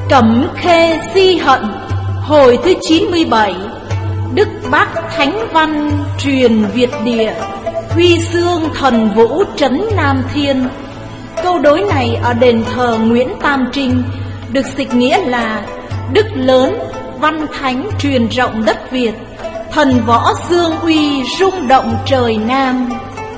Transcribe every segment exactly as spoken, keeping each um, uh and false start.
Cẩm Khê Si Hận, hồi thứ chín mươi bảy. Đức Bác Thánh Văn truyền Việt Địa, Huy Xương Thần Vũ trấn Nam Thiên. Câu đối này ở đền thờ Nguyễn Tam Trinh được dịch nghĩa là đức lớn, văn thánh truyền rộng đất Việt, thần võ dương uy rung động trời Nam.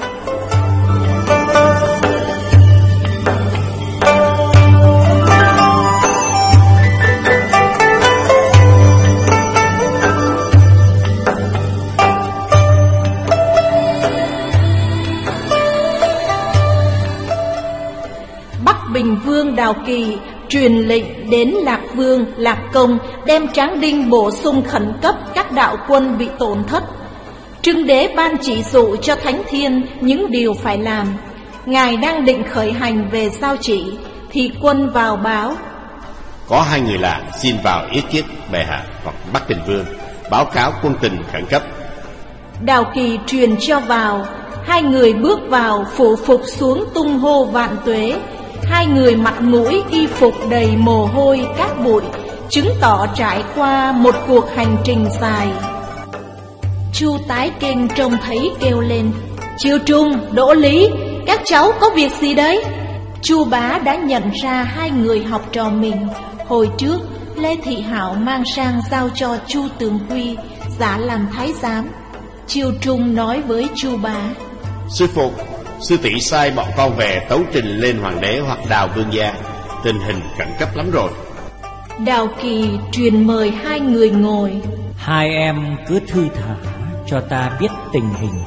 Bình Vương Đào Kỳ truyền lệnh đến Lạc Vương, Lạc Công đem Tráng Đinh bổ sung khẩn cấp các đạo quân bị tổn thất. Trưng Đế ban chỉ dụ cho Thánh Thiên những điều phải làm. Ngài đang định khởi hành về giao chỉ thì quân vào báo: có hai người lạ xin vào ý kiến bệ hạ hoặc Bắc Bình Vương, báo cáo quân tình khẩn cấp. Đào Kỳ truyền cho vào. Hai người bước vào, phủ phục xuống tung hô vạn tuế. Hai người mặt mũi y phục đầy mồ hôi cát bụi, chứng tỏ trải qua một cuộc hành trình dài. Chu Tái Kinh trông thấy kêu lên: Chiêu Trung, Đỗ Lý, các cháu có việc gì đấy? Chu Bá đã nhận ra hai người học trò mình. Hồi trước Lê Thị Hảo mang sang giao cho Chu Tường Quy giả làm thái giám. Chiêu Trung nói với Chu Bá: Sư phụ, sư tỷ sai bọn con về tấu trình lên hoàng đế hoặc Đào vương gia. Tình hình khẩn cấp lắm rồi. Đào Kỳ truyền mời hai người ngồi. Hai em cứ thư thả cho ta biết tình hình.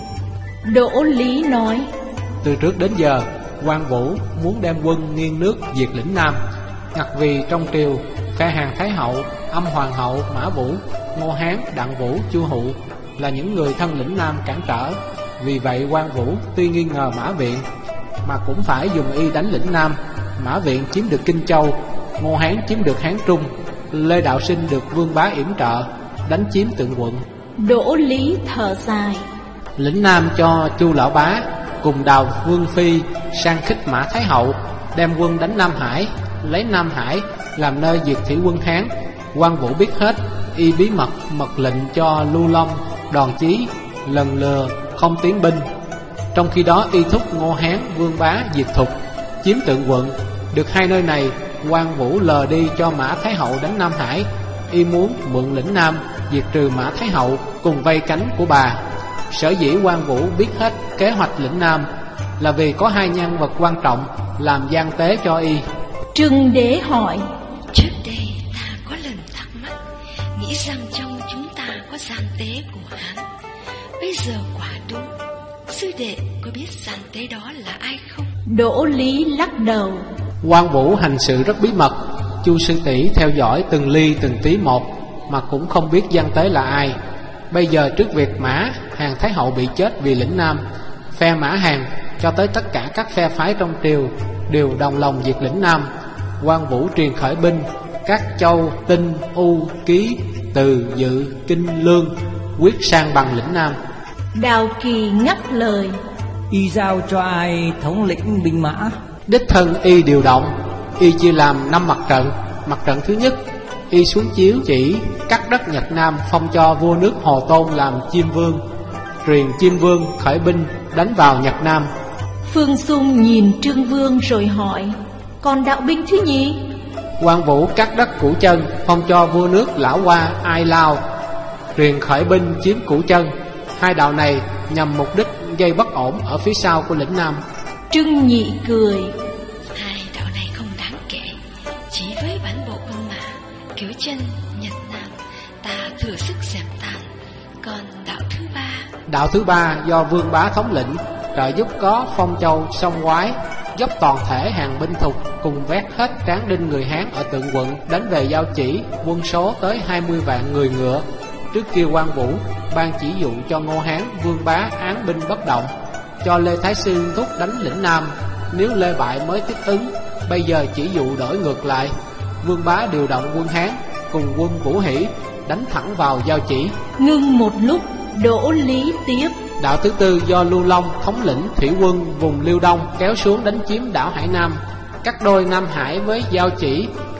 Đỗ Lý nói: Từ trước đến giờ Quan Vũ muốn đem quân nghiêng nước diệt lĩnh Nam, ngặt vì trong triều phe Hàn Thái Hậu, Âm Hoàng Hậu, Mã Vũ, Ngô Hán, Đặng Vũ, Chu Hụ là những người thân lĩnh Nam cản trở. Vì vậy Quan Vũ tuy nghi ngờ Mã Viện mà cũng phải dùng y đánh lĩnh Nam. Mã Viện chiếm được Kinh Châu, Ngô Hán chiếm được Hán Trung, Lê Đạo Sinh được Vương Bá yểm trợ, đánh chiếm Tượng Quận. Đỗ Lý thở dài: Lĩnh Nam cho Chu Lão Bá cùng Đào Vương Phi sang khích Mã Thái Hậu, đem quân đánh Nam Hải, lấy Nam Hải làm nơi diệt thủy quân Hán. Quan Vũ biết hết, y bí mật mật lệnh cho Lưu Long, Đoàn Chí lần lừa không tiến binh. Trong khi đó y thúc Ngô Hán, Vương Bá diệt Thục, chiếm Tượng Quận. Được hai nơi này, Quan Vũ lờ đi cho Mã Thái Hậu đánh Nam Hải. Y muốn mượn lĩnh Nam diệt trừ Mã Thái Hậu cùng vây cánh của bà. Sở dĩ Quan Vũ biết hết kế hoạch lĩnh Nam là vì có hai nhân vật quan trọng làm gian tế cho y. Trưng Đế hỏi: Trước đây ta có lần thắc mắc, nghĩ rằng trong chúng ta có gian tế của Hán. Bây giờ quả đúng. Sư đệ có biết gian tế đó là ai không? Đỗ Lý lắc đầu: Quan Vũ hành sự rất bí mật. Chu sư tỷ theo dõi từng ly từng tí một mà cũng không biết gian tế là ai. Bây giờ trước việc Mã Hàn Thái Hậu bị chết vì lĩnh Nam, phe Mã Hàn cho tới tất cả các phe phái trong triều đều đồng lòng diệt lĩnh Nam. Quan Vũ truyền khởi binh các châu Tinh, U, Ký, Từ, Dự, Kinh, Lương, quyết sang bằng lĩnh Nam. Đào Kỳ ngắt lời: Y giao cho ai thống lĩnh binh mã? Đích thân y điều động. Y chia làm năm mặt trận. Mặt trận thứ nhất, y xuống chiếu chỉ cắt đất Nhật Nam, phong cho vua nước Hồ Tôn làm Chiêm Vương, truyền Chiêm Vương khởi binh đánh vào Nhật Nam. Phương Dung nhìn Trương Vương rồi hỏi: Còn đạo binh thứ nhì? Quan Vũ cắt đất Củ Chân, phong cho vua nước Lão Hoa Ai Lao, truyền khởi binh chiếm Củ Chân. Hai đạo này nhằm mục đích gây bất ổn ở phía sau của lĩnh Nam. Trưng Nhị cười: Hai đạo này không đáng kể, chỉ với bản bộ quân mã Cứu Chân, Nhật Nam ta thừa sức dẹp tan. Còn đạo thứ ba? Đạo thứ ba do Vương Bá thống lĩnh, trợ giúp có Phong Châu, Sông Quái, dốc toàn thể hàng binh Thục cùng vét hết Tráng Đinh người Hán ở Tượng Quận đánh về Giao Chỉ, quân số tới hai mươi vạn người ngựa. Trước kia Quan Vũ ban chỉ dụ cho Ngô Hán, Vương Bá án binh bất động, cho Lê Thái Sư thúc đánh lĩnh Nam, nếu Lê bại mới tiếp ứng. Bây giờ chỉ dụ đổi ngược lại, Vương Bá điều động quân Hán cùng quân Vũ Hỷ đánh thẳng vào Giao Chỉ. Ngưng một lúc, Đỗ Lý tiếp: Đạo thứ tư do Lưu Long thống lĩnh thủy quân vùng Liêu Đông kéo xuống đánh chiếm đảo Hải Nam, cắt đôi Nam Hải với Giao Chỉ,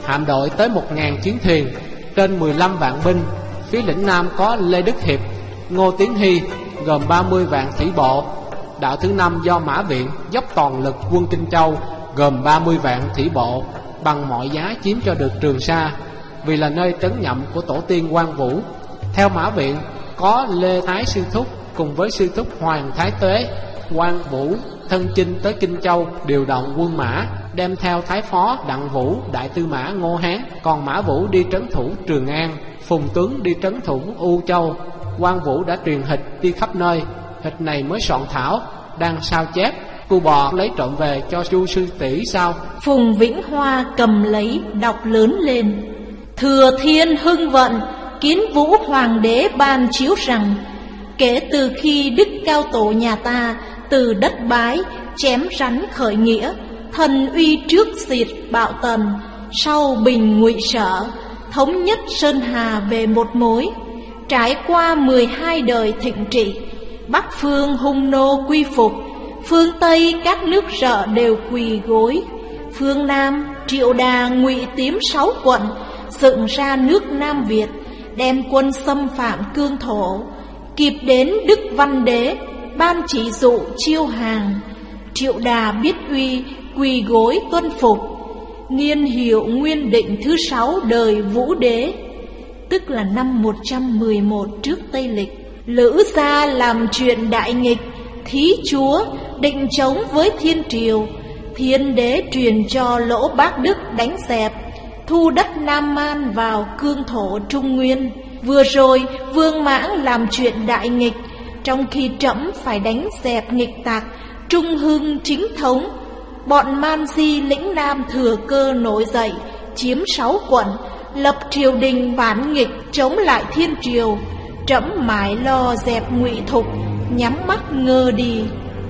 hạm đội tới một ngàn chiến thuyền, trên mười lăm vạn binh. Phía lĩnh Nam có Lê Đức Hiệp, Ngô Tiến Hy, gồm ba mươi vạn thủy bộ. Đạo thứ năm do Mã Viện dốc toàn lực quân Kinh Châu, gồm ba mươi vạn thủy bộ, bằng mọi giá chiếm cho được Trường Sa, vì là nơi trấn nhậm của tổ tiên Quan Vũ. Theo Mã Viện có Lê Thái Sư Thúc cùng với sư thúc Hoàng Thái Tuế. Quan Vũ thân chinh tới Kinh Châu, điều động quân mã, đem theo Thái Phó Đặng Vũ, Đại Tư Mã Ngô Hán. Còn Mã Vũ đi trấn thủ Trường An, Phùng Tuấn đi trấn thủ U Châu. Quan Vũ đã truyền hịch đi khắp nơi. Hịch này mới soạn thảo, đang sao chép. Cô bò lấy trộm về cho Chu sư tỷ sao? Phùng Vĩnh Hoa cầm lấy đọc lớn lên: Thừa Thiên Hưng Vận, Kiến Vũ Hoàng đế ban chiếu rằng, kể từ khi Đức Cao Tổ nhà ta từ đất Bái chém rắn khởi nghĩa, thần uy trước diệt Bạo Tần, sau bình Ngụy Sở, thống nhất Sơn Hà về một mối. Trải qua mười hai đời thịnh trị, Bắc phương hung nô quy phục, phương Tây các nước Rợ đều quỳ gối, phương Nam Triệu Đà ngụy Tiếm sáu quận, dựng ra nước Nam Việt, đem quân xâm phạm cương thổ. Kịp đến Đức Văn Đế ban chỉ dụ chiêu hàng, Triệu Đà biết uy quỳ gối tuân phục. Niên hiệu Nguyên Định thứ sáu đời Vũ Đế, tức là năm một trăm mười một trước Tây Lịch. Lữ gia làm chuyện đại nghịch, thí chúa định chống với thiên triều. Thiên đế truyền cho Lỗ Bác Đức đánh dẹp, thu đất Nam Man vào cương thổ Trung Nguyên. Vừa rồi Vương Mãng làm chuyện đại nghịch, trong khi trẫm phải đánh dẹp nghịch tặc, trung hưng chính thống. Bọn Man Di lĩnh Nam thừa cơ nổi dậy, chiếm sáu quận, lập triều đình phản nghịch chống lại thiên triều. Trẫm mãi lo dẹp Ngụy Thục, nhắm mắt ngơ đi.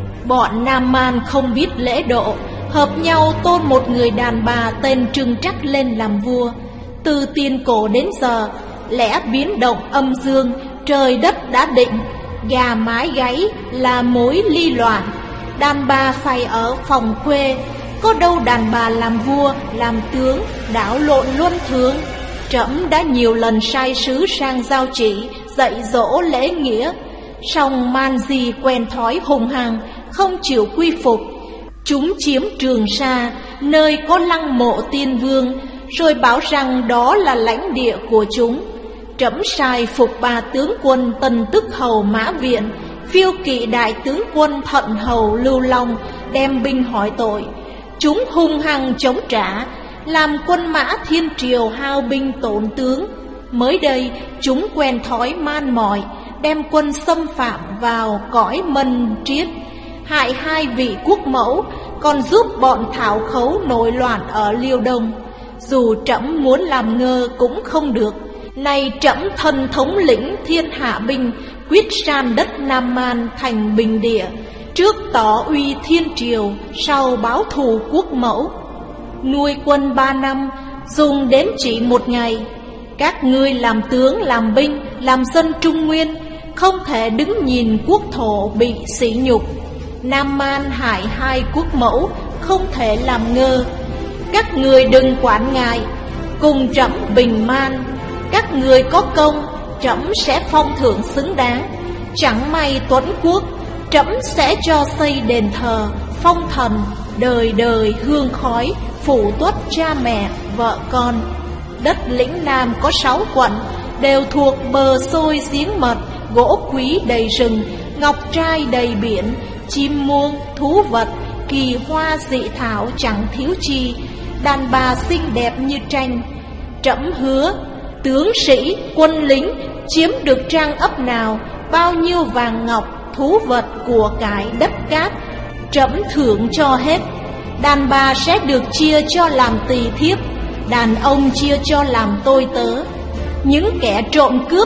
Bọn Nam Man không biết lễ độ, hợp nhau tôn một người đàn bà tên Trưng Trắc lên làm vua. Từ tiền cổ đến giờ, lẽ biến động âm dương, trời đất đã định, gà mái gáy là mối ly loạn. Đàn bà phải ở phòng khuê, có đâu đàn bà làm vua, làm tướng, đảo lộn luân thường. Trẫm đã nhiều lần sai sứ sang giao chỉ, dạy dỗ lễ nghĩa, song Man Di quen thói hung hăng, không chịu quy phục. Chúng chiếm Trường Sa, nơi có lăng mộ tiên vương, rồi bảo rằng đó là lãnh địa của chúng. Trẫm sai phục ba tướng quân Tần Tức Hầu Mã Viện, phiêu kỵ đại tướng quân Thận Hầu Lưu Long đem binh hỏi tội. Chúng hung hăng chống trả, làm quân mã thiên triều hao binh tổn tướng. Mới đây chúng quen thói man mỏi, đem quân xâm phạm vào cõi Mân Triết, hại hai vị quốc mẫu, còn giúp bọn Thảo Khấu nổi loạn ở Liêu Đông. Dù trẫm muốn làm ngơ cũng không được. Này trẫm thân thống lĩnh thiên hạ binh, quyết san đất Nam Man thành bình địa, trước tỏ uy thiên triều, sau báo thù quốc mẫu. Nuôi quân ba năm, dùng đến chỉ một ngày. Các ngươi làm tướng, làm binh, làm dân Trung Nguyên, không thể đứng nhìn quốc thổ bị sỉ nhục. Nam Man hại hai quốc mẫu, không thể làm ngơ. Các người đừng quản ngại, cùng trẫm bình man. Các người có công, trẫm sẽ phong thưởng xứng đáng. Chẳng may tuẫn quốc, trẫm sẽ cho xây đền thờ, phong thần, đời đời hương khói, phủ tuất cha mẹ, vợ con. Đất lĩnh Nam có sáu quận, đều thuộc bờ xôi giếng mật, gỗ quý đầy rừng, ngọc trai đầy biển, chim muông, thú vật, kỳ hoa dị thảo chẳng thiếu chi, đàn bà xinh đẹp như tranh. Trẫm hứa, tướng sĩ, quân lính chiếm được trang ấp nào, bao nhiêu vàng ngọc, thú vật, của cải, đất cát, trẫm thưởng cho hết. Đàn bà sẽ được chia cho làm tỳ thiếp, đàn ông chia cho làm tôi tớ. Những kẻ trộm cướp,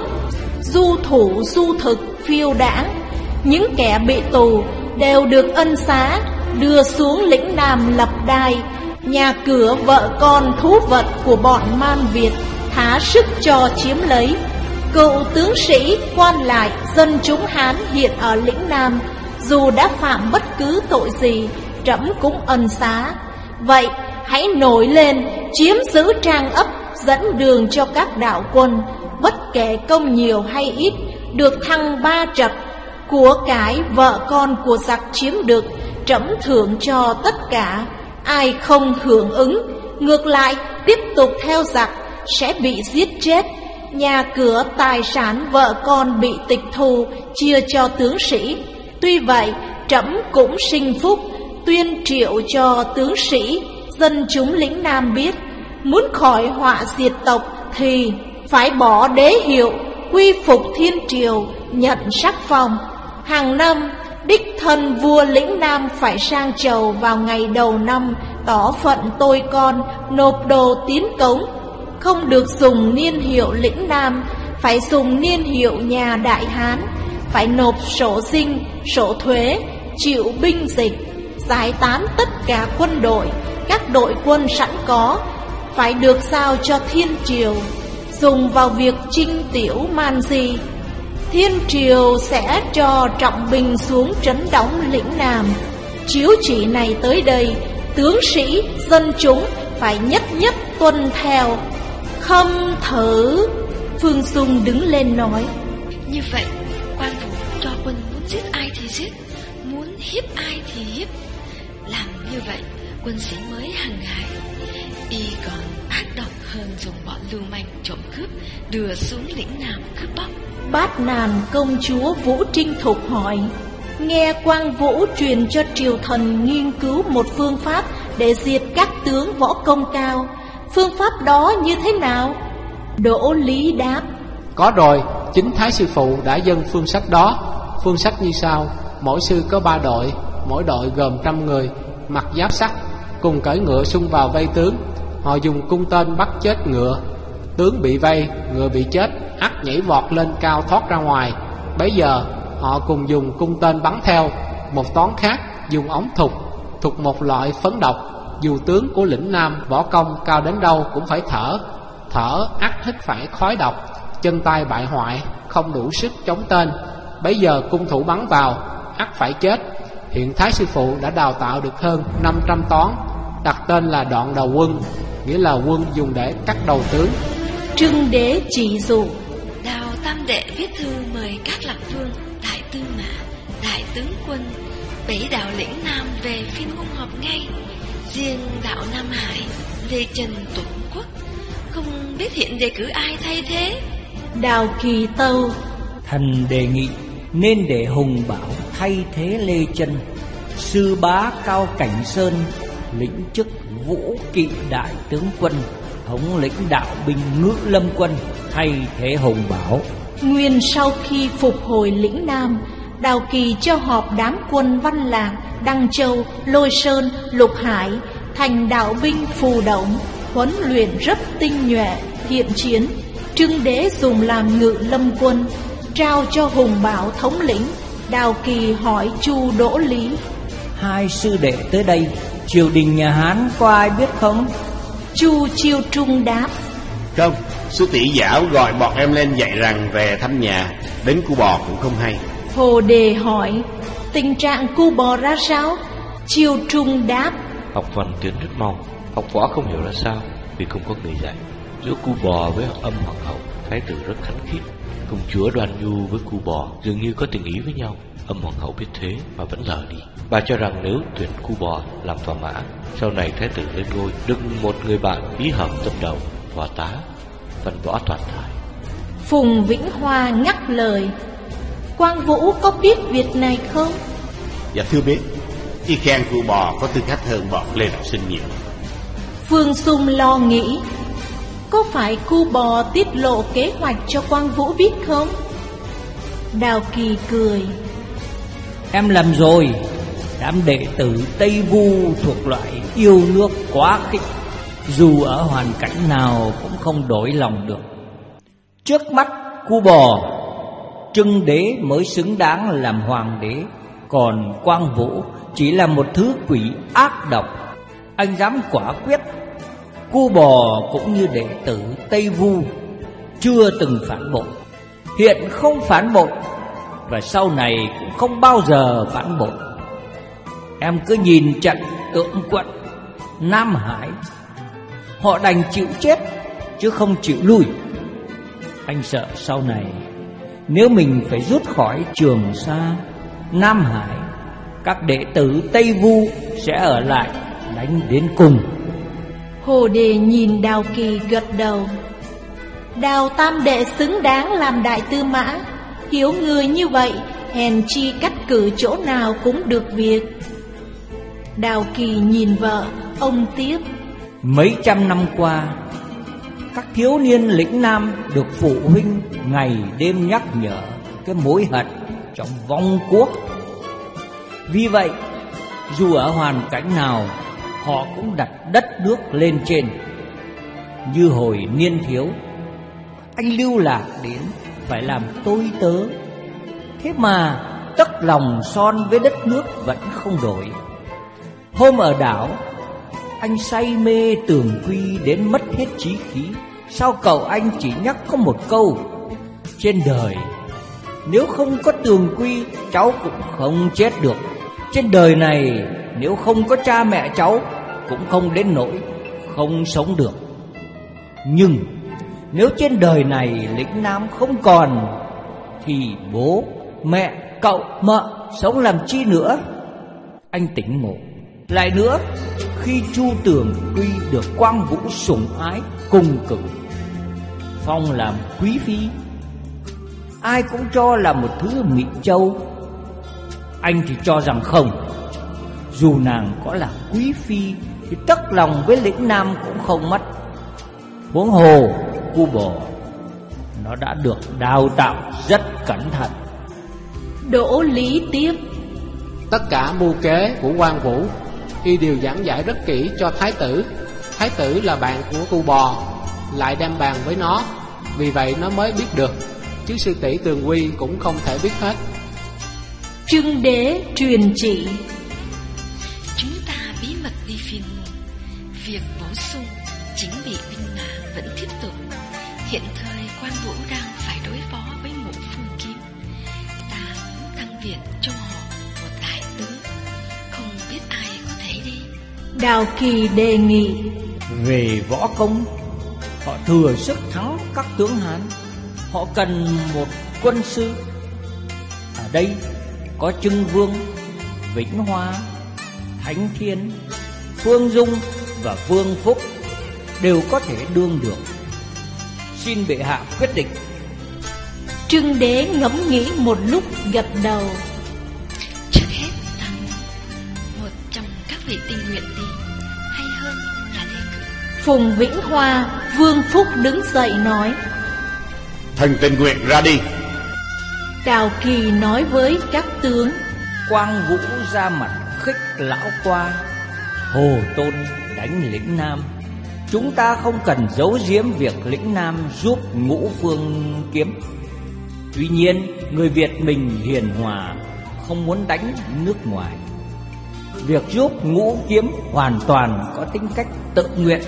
du thủ du thực, phiêu đãng, những kẻ bị tù đều được ân xá, đưa xuống lĩnh Nam lập đai. Nhà cửa, vợ con, thú vật của bọn Man Việt thá sức cho chiếm lấy. Cựu tướng sĩ, quan lại, dân chúng Hán hiện ở lĩnh Nam, dù đã phạm bất cứ tội gì, trẫm cũng ân xá. Vậy hãy nổi lên, chiếm giữ Trang ấp, dẫn đường cho các đạo quân. Bất kể công nhiều hay ít, được thăng ba trật. Của cải vợ con của giặc chiếm được, trẫm thưởng cho tất cả. Ai không hưởng ứng, ngược lại tiếp tục theo giặc, sẽ bị giết chết. Nhà cửa tài sản vợ con bị tịch thu, chia cho tướng sĩ. Tuy vậy trẫm cũng sinh phúc, tuyên triệu cho tướng sĩ, dân chúng lĩnh Nam biết. Muốn khỏi họa diệt tộc thì phải bỏ đế hiệu, quy phục thiên triều, nhận sắc phong. Hàng năm đích thân vua lĩnh Nam phải sang chầu vào ngày đầu năm, tỏ phận tôi con, nộp đồ tiến cống. Không được dùng niên hiệu lĩnh Nam, phải dùng niên hiệu nhà Đại Hán. Phải nộp sổ dinh, sổ thuế, chịu binh dịch, giải tán tất cả quân đội, các đội quân sẵn có, phải được giao cho thiên triều, dùng vào việc chinh tiểu man di. Thiên triều sẽ cho Trọng Bình xuống trấn đóng lĩnh Nam. Chiếu chỉ này tới đây, tướng sĩ, dân chúng phải nhất nhất tuân theo. Khâm thử. Phương Dung đứng lên nói: Như vậy, quan vũ cho quân muốn giết ai thì giết, muốn hiếp ai thì hiếp. Làm như vậy, quân sĩ mới hăng hái. Y còn ác độc hơn dùng bọn lưu manh trộm cướp, đưa xuống lĩnh Nam cướp bóc. Bát Nàn công chúa Vũ Trinh Thục hỏi: Nghe Quang Vũ truyền cho triều thần nghiên cứu một phương pháp để diệt các tướng võ công cao. Phương pháp đó như thế nào? Đỗ Lý đáp: Có rồi, chính Thái sư phụ đã dâng phương sách đó. Phương sách như sau: mỗi sư có ba đội, mỗi đội gồm trăm người, mặc giáp sắt, cùng cưỡi ngựa xung vào vây tướng. Họ dùng cung tên bắt chết ngựa. Tướng bị vây, ngựa bị chết, ắt nhảy vọt lên cao thoát ra ngoài. Bấy giờ họ cùng dùng cung tên bắn theo. Một toán khác dùng ống thục, thục một loại phấn độc. Dù tướng của lĩnh Nam võ công cao đến đâu cũng phải thở, thở ắt hít phải khói độc, chân tay bại hoại, không đủ sức chống tên. Bấy giờ cung thủ bắn vào, ắt phải chết. Hiện Thái sư phụ đã đào tạo được hơn năm trăm toán, đặt tên là đoạn đầu quân, nghĩa là quân dùng để cắt đầu tướng. Trưng Đế chỉ dụ: Đào Tam Đệ viết thư mời các lạc vương, đại tư mã, đại tướng quân, bảy đạo lĩnh Nam về phiên hung họp ngay. Riêng đạo Nam Hải, Lê Trần Tuấn Quốc, không biết hiện đề cử ai thay thế. Đào Kỳ Tâu: Thần đề nghị nên để Hùng Bảo thay thế Lê Chân. Sư bá Cao Cảnh Sơn lĩnh chức Vũ Kỵ đại tướng quân, thống lĩnh đạo binh Ngự Lâm quân, thay thế Hùng Bảo. Nguyên sau khi phục hồi lĩnh Nam, Đào Kỳ cho họp đám quân Văn Lạc, Đăng Châu, Lôi Sơn, Lục Hải thành đạo binh phù động, huấn luyện rất tinh nhuệ, thiện chiến. Trưng Đế dùng làm Ngự Lâm quân, trao cho Hùng Bảo thống lĩnh. Đào Kỳ hỏi Chu Đỗ Lý: Hai sư đệ tới đây, triều đình nhà Hán có ai biết không? Chu Chiêu Trung đáp: Không, sư tỷ Giảo gọi bọn em lên dạy rằng về thăm nhà, đến Cu Bò cũng không hay. Hồ Đề hỏi: Tình trạng Cu Bò ra sao? Chiêu Trung đáp: Học văn tiến rất mau, học võ không hiểu ra sao vì không có người dạy. Giữa Cu Bò với Âm Hoàng hậu, thái tử rất khánh khiết. Công chúa Đoan Nhu với Cu Bò dường như có tình ý với nhau. Âm Hoàng hậu biết thế mà vẫn lờ đi. Bà cho rằng nếu tuyển Cu Bò làm phò mã, sau này thái tử lên ngôi được một người bạn bí hợp tâm đầu, phò tá, văn võ toàn tài. Phùng Vĩnh Hoa ngắt lời: Quang Vũ có biết việc này không? Dạ thưa biết. Y khen Cu Bò có tư cách hơn bọn Lê Đạo Sinh nhiều. Phương Dung lo nghĩ: Có phải Cu Bò tiết lộ kế hoạch cho Quang Vũ biết không? Đào Kỳ cười: Em lầm rồi. Đám đệ tử Tây Vu thuộc loại yêu nước quá khích, dù ở hoàn cảnh nào cũng không đổi lòng được. Trước mắt Cu Bò, Trưng Đế mới xứng đáng làm hoàng đế, còn Quang Vũ chỉ là một thứ quỷ ác độc. Anh dám quả quyết Cu Bò cũng như đệ tử Tây Vu, chưa từng phản bội, hiện không phản bội, và sau này cũng không bao giờ phản bội. Em cứ nhìn trận tượng quận, Nam Hải. Họ đành chịu chết chứ không chịu lui. Anh sợ sau này nếu mình phải rút khỏi Trường Sa, Nam Hải, các đệ tử Tây Vu sẽ ở lại đánh đến cùng. Hồ Đề nhìn Đào Kỳ gật đầu. Đào tam đệ xứng đáng làm đại tư mã. Hiếu người như vậy, hèn chi cắt cử chỗ nào cũng được việc. Đào Kỳ nhìn vợ, ông tiếp. Mấy trăm năm qua, các thiếu niên lĩnh Nam được phụ huynh ngày đêm nhắc nhở cái mối hận trong vong quốc. Vì vậy, dù ở hoàn cảnh nào, họ cũng đặt đất nước lên trên. Như hồi niên thiếu, anh lưu lạc đến phải làm tôi tớ. Thế mà tất lòng son với đất nước vẫn không đổi. Hôm ở đảo, anh say mê Tường Quy đến mất hết trí khí. Sau cậu anh chỉ nhắc có một câu: trên đời nếu không có Tường Quy, cháu cũng không chết được. Trên đời này nếu không có cha mẹ cháu, cũng không đến nỗi không sống được. Nhưng nếu trên đời này lĩnh Nam không còn, thì bố, mẹ, cậu, mợ sống làm chi nữa? Anh tỉnh ngộ. Lại nữa, khi Chu Tường Quy được Quang Vũ sủng ái cung cử, phong làm quý phi, ai cũng cho là một thứ mỹ châu. Anh thì cho rằng không. Dù nàng có là quý phi thì tất lòng với lĩnh Nam cũng không mất. Huống hồ cu bò, nó đã được đào tạo rất cẩn thận. Đỗ Lý tiếp. Tất cả mưu kế của Quang Vũ y đều giảng giải rất kỹ cho thái tử. Thái tử là bạn của cu bò, lại đem bàn với nó, vì vậy nó mới biết được, chứ sư tỷ Tường Quy cũng không thể biết hết. Trưng Đế truyền chỉ. Chúng ta bí mật đi phiên môn. Việc bổ sung chính bị binh mã vẫn tiếp tục. Hiện thời Quan Vũ đang phải đối phó với Ngũ Phương Kiếm. Ta muốn tăng viện cho họ một đại tướng, không biết ai có thể đi. Đào Kỳ đề nghị. Về võ công, họ thừa sức thắng các tướng Hán. Họ cần một quân sư. Ở đây có Trưng Vương, Vĩnh Hoa, Thánh Thiên, Phương Dung và Vương Phúc đều có thể đương được. Xin bệ hạ quyết định. Trưng Đế ngẫm nghĩ một lúc gật đầu. Trước hết thằng một trong các vị tình nguyện đi, hay hơn là đề cử. Phùng Vĩnh Hoa, Vương Phúc đứng dậy nói. Thần tình nguyện ra đi. Đào Kỳ nói với các tướng. Quang Vũ ra mặt khích lão qua. Hồ Tôn đánh lĩnh Nam, chúng ta không cần giấu giếm việc lĩnh Nam giúp Ngũ Phương Kiếm. Tuy nhiên người Việt mình hiền hòa, không muốn đánh nước ngoài. Việc giúp Ngũ Kiếm hoàn toàn có tính cách tự nguyện.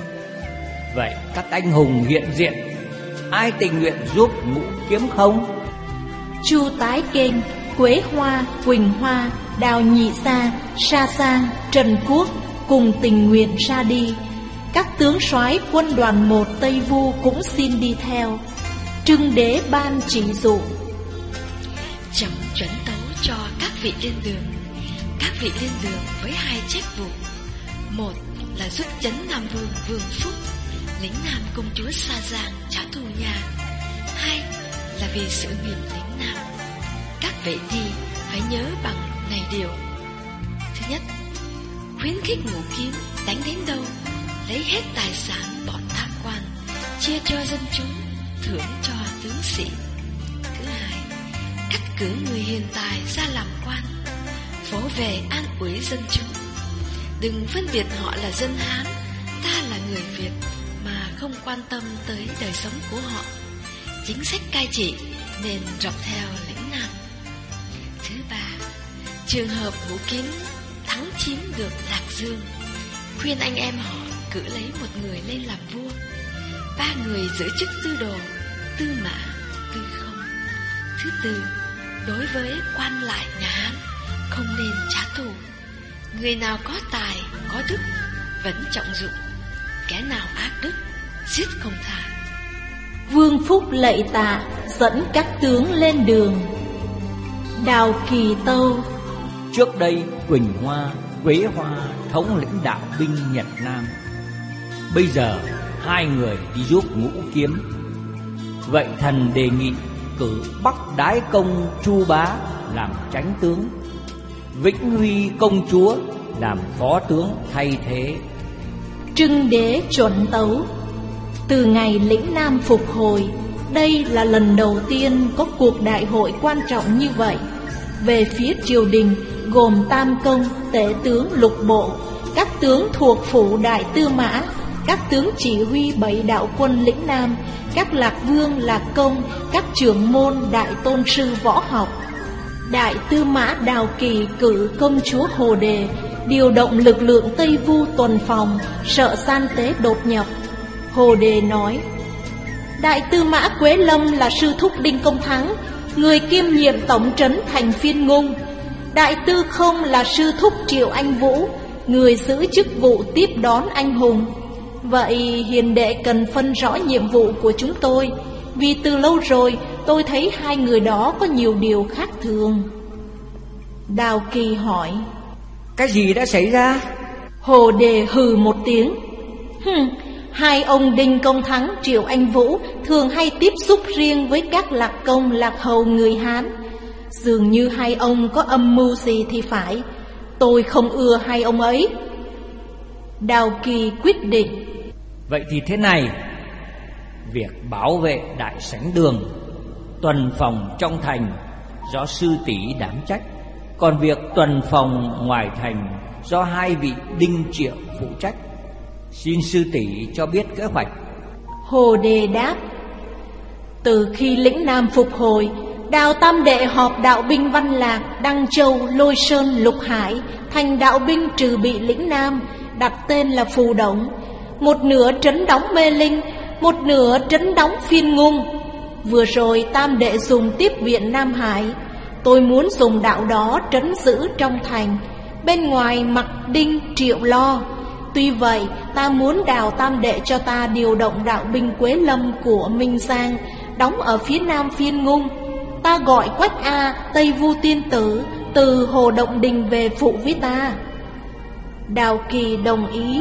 Vậy các anh hùng hiện diện, ai tình nguyện giúp Ngũ Kiếm không? Chu Tái Kênh, Quế Hoa, Quỳnh Hoa, Đào Nhị Sa, Sa Sang, Trần Quốc cùng tình nguyện ra đi. Các tướng soái quân đoàn một Tây Vu cũng xin đi theo. Trưng Đế ban chỉ dụ. Chấm chuẩn tấu cho các vị lên đường. Các vị lên đường với hai trách vụ. Một là giúp chấn Nam Vương Vương Phúc, lính Nam công chúa Sa Giang trả thù nhà. Hai là vì sự nghiệp lính Nam. Các vị đi phải nhớ bằng này điều. Thứ nhất, khuyến khích Ngũ Kiếm đánh đến đâu, lấy hết tài sản bọn tham quan, chia cho dân chúng, thưởng cho tướng sĩ. Thứ hai, cắt cử người hiền tài ra làm quan, phố về an ủi dân chúng. Đừng phân biệt họ là dân Hán, ta là người Việt, mà không quan tâm tới đời sống của họ. Chính sách cai trị nên dọc theo lĩnh Nam. Thứ ba, trường hợp Ngũ Kiếm thắng chiếm được Lạc Dương, khuyên anh em họ cử lấy một người lên làm vua, ba người giữ chức tư đồ, tư mã, tư không. Thứ tư, đối với quan lại nhà Hán không nên trả thù. Người nào có tài, có đức, vẫn trọng dụng, kẻ nào ác đức giết không tha. Vương Phúc lạy tạ, dẫn các tướng lên đường. Đào Kỳ tâu: Trước đây Quỳnh Hoa, Quế Hoa thống lĩnh đạo binh Nhật Nam, bây giờ hai người đi giúp Ngũ Kiếm. Vậy thần đề nghị cử Bắc Đái Công Chu Bá làm chánh tướng, Vĩnh Huy công chúa làm phó tướng thay thế. Trưng Đế chuẩn tấu: Từ ngày lĩnh Nam phục hồi, đây là lần đầu tiên có cuộc đại hội quan trọng như vậy. Về phía triều đình gồm Tam Công, Tể tướng lục bộ, các tướng thuộc phủ Đại Tư Mã, các tướng chỉ huy bảy đạo quân lĩnh Nam, các lạc vương lạc công, các trưởng môn đại tôn sư võ học. Đại Tư Mã Đào Kỳ cử công chúa Hồ Đề điều động lực lượng Tây Vu tuần phòng, sợ gian tế đột nhập. Hồ Đề nói: Đại Tư Mã Quế Lâm là sư thúc Đinh Công Thắng, người kiêm nhiệm tổng trấn thành Phiên Ngung. Đại Tư Không là sư thúc Triệu Anh Vũ, người giữ chức vụ tiếp đón anh hùng. Vậy hiền đệ cần phân rõ nhiệm vụ của chúng tôi, vì từ lâu rồi tôi thấy hai người đó có nhiều điều khác thường. Đào Kỳ hỏi: Cái gì đã xảy ra? Hồ Đề hừ một tiếng: Hừm, hai ông Đinh Công Thắng, Triệu Anh Vũ thường hay tiếp xúc riêng với các lạc công, lạc hầu người Hán. Dường như hai ông có âm mưu gì thì phải. Tôi không ưa hai ông ấy. Đào Kỳ quyết định: Vậy thì thế này, việc bảo vệ đại sảnh đường, tuần phòng trong thành do sư tỷ đảm trách, còn việc tuần phòng ngoài thành do hai vị Đinh Triệu phụ trách. Xin sư tỷ cho biết kế hoạch. Hồ Đề đáp: Từ khi lĩnh Nam phục hồi, Đào Tam Đệ họp đạo binh Văn Lạc, Đăng Châu, Lôi Sơn, Lục Hải thành đạo binh trừ bị lĩnh Nam, đặt tên là Phù Đổng. Một nửa trấn đóng Mê Linh, một nửa trấn đóng Phiên Ngung. Vừa rồi Tam Đệ dùng tiếp viện Nam Hải, tôi muốn dùng đạo đó trấn giữ trong thành, bên ngoài mặc Đinh Triệu lo. Tuy vậy ta muốn Đào Tam Đệ cho ta điều động đạo binh Quế Lâm của Minh Giang đóng ở phía nam Phiên Ngung. Ta gọi Quách A, Tây Vu tiên tử từ Hồ Động Đình về phụ với ta. Đào Kỳ đồng ý.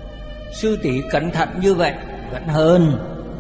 Sư tỷ cẩn thận như vậy vẫn hơn.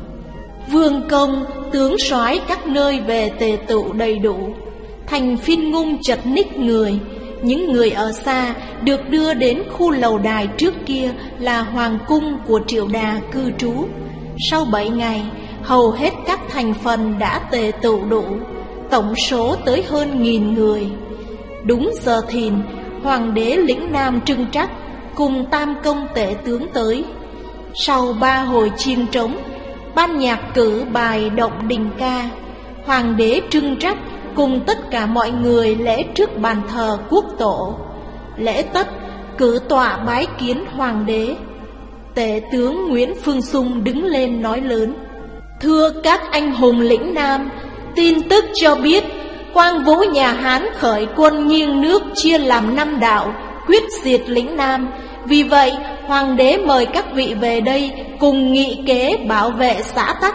Vương công, tướng soái các nơi về tề tựu đầy đủ. Thành Phiên Ngung chật ních người. Những người ở xa được đưa đến khu lầu đài trước kia là hoàng cung của Triệu Đà cư trú. Sau bảy ngày, hầu hết các thành phần đã tề tựu đủ, tổng số tới hơn nghìn người. Đúng giờ thìn, hoàng đế lĩnh Nam Trưng Trắc cùng Tam Công tể tướng tới. Sau ba hồi chiêng trống, ban nhạc cử bài động đình ca. Hoàng đế Trưng Trắc cùng tất cả mọi người lễ trước bàn thờ quốc tổ. Lễ tất cử tọa bái kiến hoàng đế. Tể tướng Nguyễn Phương Sung đứng lên nói lớn: Thưa các anh hùng lĩnh Nam, tin tức cho biết Quang Vũ nhà Hán khởi quân nghiêng nước chia làm năm đạo, quyết diệt lĩnh Nam. Vì vậy hoàng đế mời các vị về đây cùng nghị kế bảo vệ xã Tắc.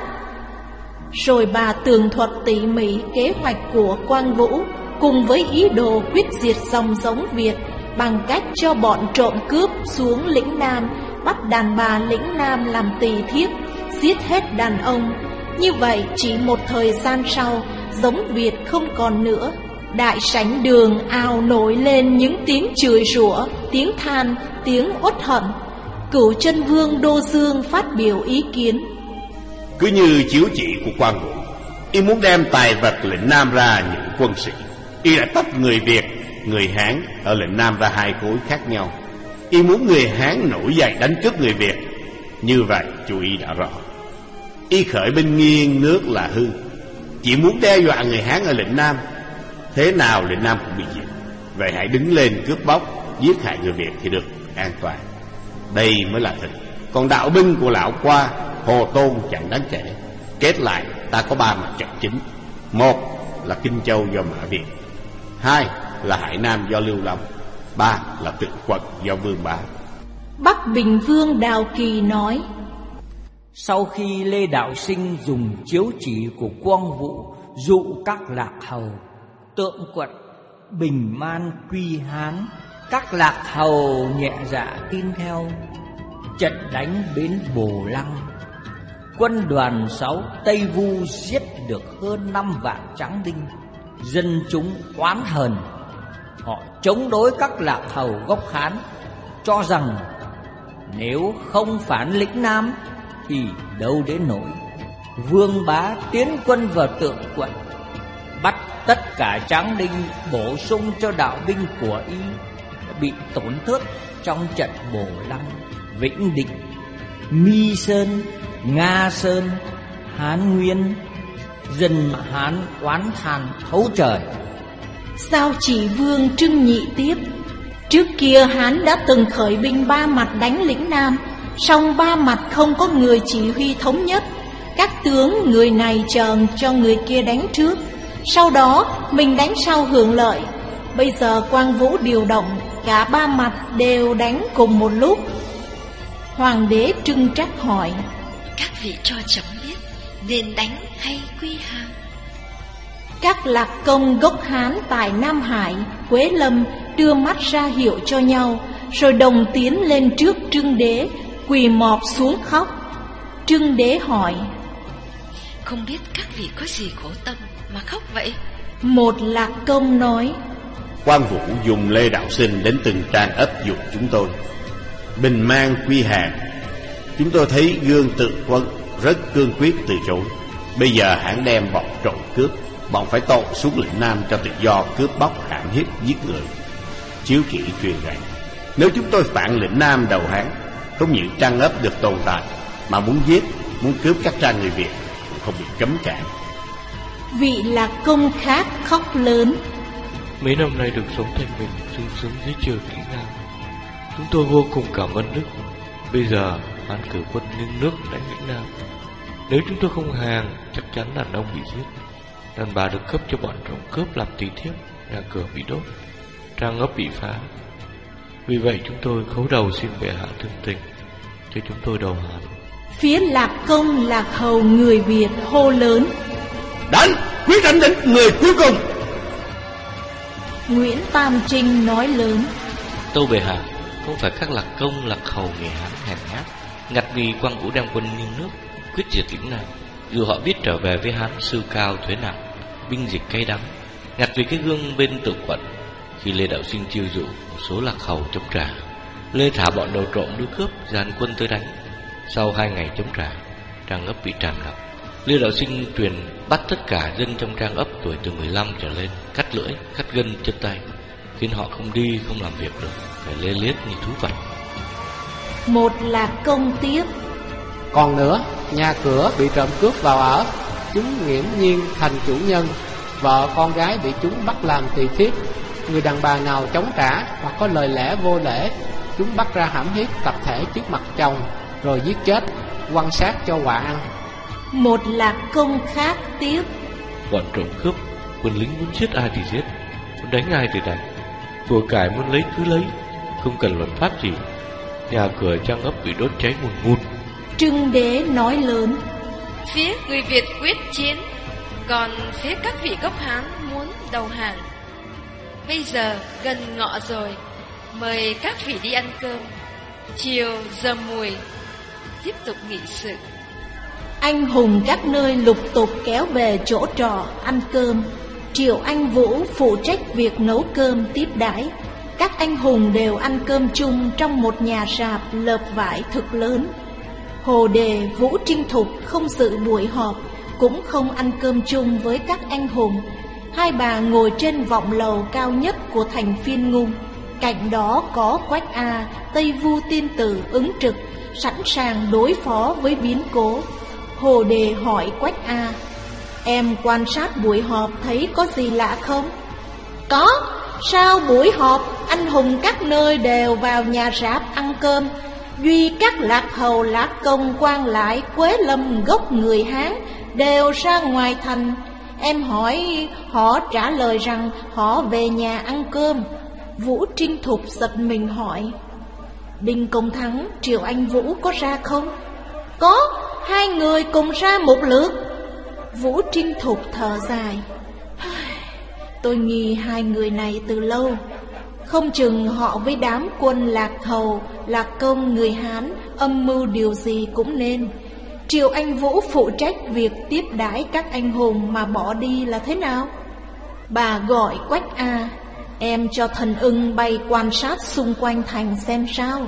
Rồi bà tường thuật tỉ mỉ kế hoạch của Quang Vũ cùng với ý đồ quyết diệt dòng giống Việt bằng cách cho bọn trộm cướp xuống lĩnh Nam, bắt đàn bà lĩnh Nam làm tỳ thiếp, giết hết đàn ông. Như vậy chỉ một thời gian sau, giống Việt không còn nữa. Đại sảnh đường ào nổi lên những tiếng chửi rủa, tiếng than, tiếng uất hận. Cửu Chân Vương Đô Dương phát biểu ý kiến: Cứ như chiếu chỉ của Quang Vũ, y muốn đem tài vật lĩnh Nam ra những quân sĩ. Y đã tách người Việt, người Hán ở lĩnh Nam ra hai khối khác nhau. Y muốn người Hán nổi dậy đánh cướp người Việt. Như vậy chú ý đã rõ. Y khởi binh nghiêng nước là hư, chỉ muốn đe dọa người Hán ở lĩnh Nam. Thế nào lĩnh Nam cũng bị diệt. Vậy hãy đứng lên cướp bóc, giết hại người Việt thì được an toàn. Đây mới là thật. Còn đạo binh của lão Qua, Hồ Tôn chẳng đáng kể. Kết lại ta có ba mặt trận chính. Một là Kinh Châu do Mã Việt, hai là Hải Nam do Lưu Long, ba là Tịnh Quận do Vương Bá. Bắc Bình Vương Đào Kỳ nói: Sau khi Lê Đạo Sinh dùng chiếu chỉ của Quang Vũ dụ các lạc hầu Tượng Quận bình man quy Hán, các lạc hầu nhẹ dạ tin theo. Trận đánh bến Bồ Lăng, quân đoàn sáu Tây Vu giết được hơn năm vạn tráng đinh. Dân chúng oán hờn, họ chống đối các lạc hầu gốc Hán, cho rằng nếu không phản lĩnh Nam thì đâu đến nổi. Vương Bá tiến quân vào Tượng Quận, bắt tất cả tráng đinh bổ sung cho đạo binh của y bị tổn thất trong trận Bồ Lăng, Vĩnh Định, Mi Sơn, Nga Sơn, Hán Nguyên. Dân Hán oán than thấu trời. Sao Chỉ Vương Trưng Nhị tiếp: Trước kia Hán đã từng khởi binh ba mặt đánh lĩnh Nam, song ba mặt không có người chỉ huy thống nhất. Các tướng người này chờ cho người kia đánh trước, sau đó mình đánh sau hưởng lợi. Bây giờ Quang Vũ điều động cả ba mặt đều đánh cùng một lúc. Hoàng đế trưng trách hỏi: Các vị cho chấm biết nên đánh hay quy hàng? Các lạc công gốc Hán tại Nam Hải, Quế Lâm đưa mắt ra hiệu cho nhau, rồi đồng tiến lên trước Trưng Đế, quỳ mọp xuống khóc. Trưng Đế hỏi: Không biết các vị có gì khổ tâm mà khóc vậy? Một lạc công nói: Quang Vũ dùng Lê Đạo Sinh đến từng trang ấp dục chúng tôi, bình mang quy hàng. Chúng tôi thấy gương Tự Quân rất cương quyết từ chối. Bây giờ hãng đem bọn trộm cướp, bọn phải tội xuống lĩnh Nam cho tự do cướp bóc, hãm hiếp, giết người. Chiếu chỉ truyền rằng nếu chúng tôi phản lĩnh Nam đầu Hán, không những trang ấp được tồn tại, mà muốn giết, muốn cướp các trang người Việt cũng không bị cấm cản. Vị lạc công khác khóc lớn: Mấy năm nay được sống thanh bình, sung sướng dưới trời lĩnh Nam, chúng tôi vô cùng cảm ơn Đức. Bây giờ Hán cử quân nâng nước đánh lĩnh Nam, nếu chúng tôi không hàng, chắc chắn đàn ông bị giết, đàn bà được cấp cho bọn trộm cướp làm tỳ thiếp, nhà cửa bị đốt, trang ấp bị phá. Vì vậy chúng tôi khấu đầu xin bệ hạ thương tình, cho chúng tôi đầu hàng. Phía lạc công lạc hầu người Việt hô lớn: Đánh, quyết đánh đến người cuối cùng. Nguyễn Tam Trinh nói lớn: Tâu bệ hạ, không phải các lạc công lạc hầu người Hán hèn nhát, ngặt vì Quang Vũ đem quân nghiêng nước quyết diệt lĩnh Nam. Dù họ biết trở về với Hán sư cao thuế nặng, binh dịch cay đắng, ngặt vì cái gương bên Tự Quận. Khi Lê Đạo Sinh chiêu dụ một số lạc hầu chống trả, Lê thả bọn đầu trộm đưa cướp dàn quân tới đánh. Sau hai ngày chống trả, trang ấp bị tràn ngập. Lê Đạo Sinh truyền bắt tất cả dân trong trang ấp tuổi từ mười lăm trở lên, cắt lưỡi, cắt gân chân tay, khiến họ không đi không làm việc được, phải lê liết như thú vật. Một lạc công tiếp: Còn nữa, nhà cửa bị trộm cướp vào ở, chúng nghiễm nhiên thành chủ nhân. Vợ con gái bị chúng bắt làm tỳ thiếp. Người đàn bà nào chống trả hoặc có lời lẽ vô lễ, chúng bắt ra hãm hiếp tập thể trước mặt chồng, rồi giết chết, quan sát cho quả ăn. Một lạc công khác tiếp: Bọn trộm cướp, quân lính muốn giết ai thì giết, muốn đánh ai thì đánh, của cải muốn lấy cứ lấy, không cần luật pháp gì. Nhà cửa trang ấp bị đốt cháy ngùn ngụt. Trưng Đế nói lớn: Phía người Việt quyết chiến, còn phía các vị gốc Hán muốn đầu hàng. Bây giờ gần ngọ rồi, mời các vị đi ăn cơm. Chiều giờ mùi tiếp tục nghị sự. Anh hùng các nơi lục tục kéo về chỗ trọ ăn cơm. Triệu Anh Vũ phụ trách việc nấu cơm tiếp đãi. Các anh hùng đều ăn cơm chung trong một nhà rạp lợp vải thực lớn. Hồ Đề, Vũ Trinh Thục không dự buổi họp, cũng không ăn cơm chung với các anh hùng. Hai bà ngồi trên vọng lầu cao nhất của thành Phiên Ngung. Cạnh đó có Quách A, Tây Vu Tiên Tử ứng trực, sẵn sàng đối phó với biến cố. Hồ Đề hỏi Quách A: Em quan sát buổi họp thấy có gì lạ không? Có, sau buổi họp anh hùng các nơi đều vào nhà rạp ăn cơm, duy các lạc hầu lạc công quan lại Quế Lâm gốc người Hán đều ra ngoài thành. Em hỏi họ trả lời rằng họ về nhà ăn cơm. Vũ Trinh Thục giật mình hỏi: Đinh Công Thắng, Triệu Anh Vũ có ra không? Có, hai người cùng ra một lượt. Vũ Trinh Thục thở dài. Tôi nghi hai người này từ lâu. Không chừng họ với đám quân Lạc Hầu, Lạc Công người Hán âm mưu điều gì cũng nên. Triệu Anh Vũ phụ trách việc tiếp đãi các anh hùng mà bỏ đi là thế nào? Bà gọi Quách A, em cho Thần Ưng bay quan sát xung quanh thành xem sao.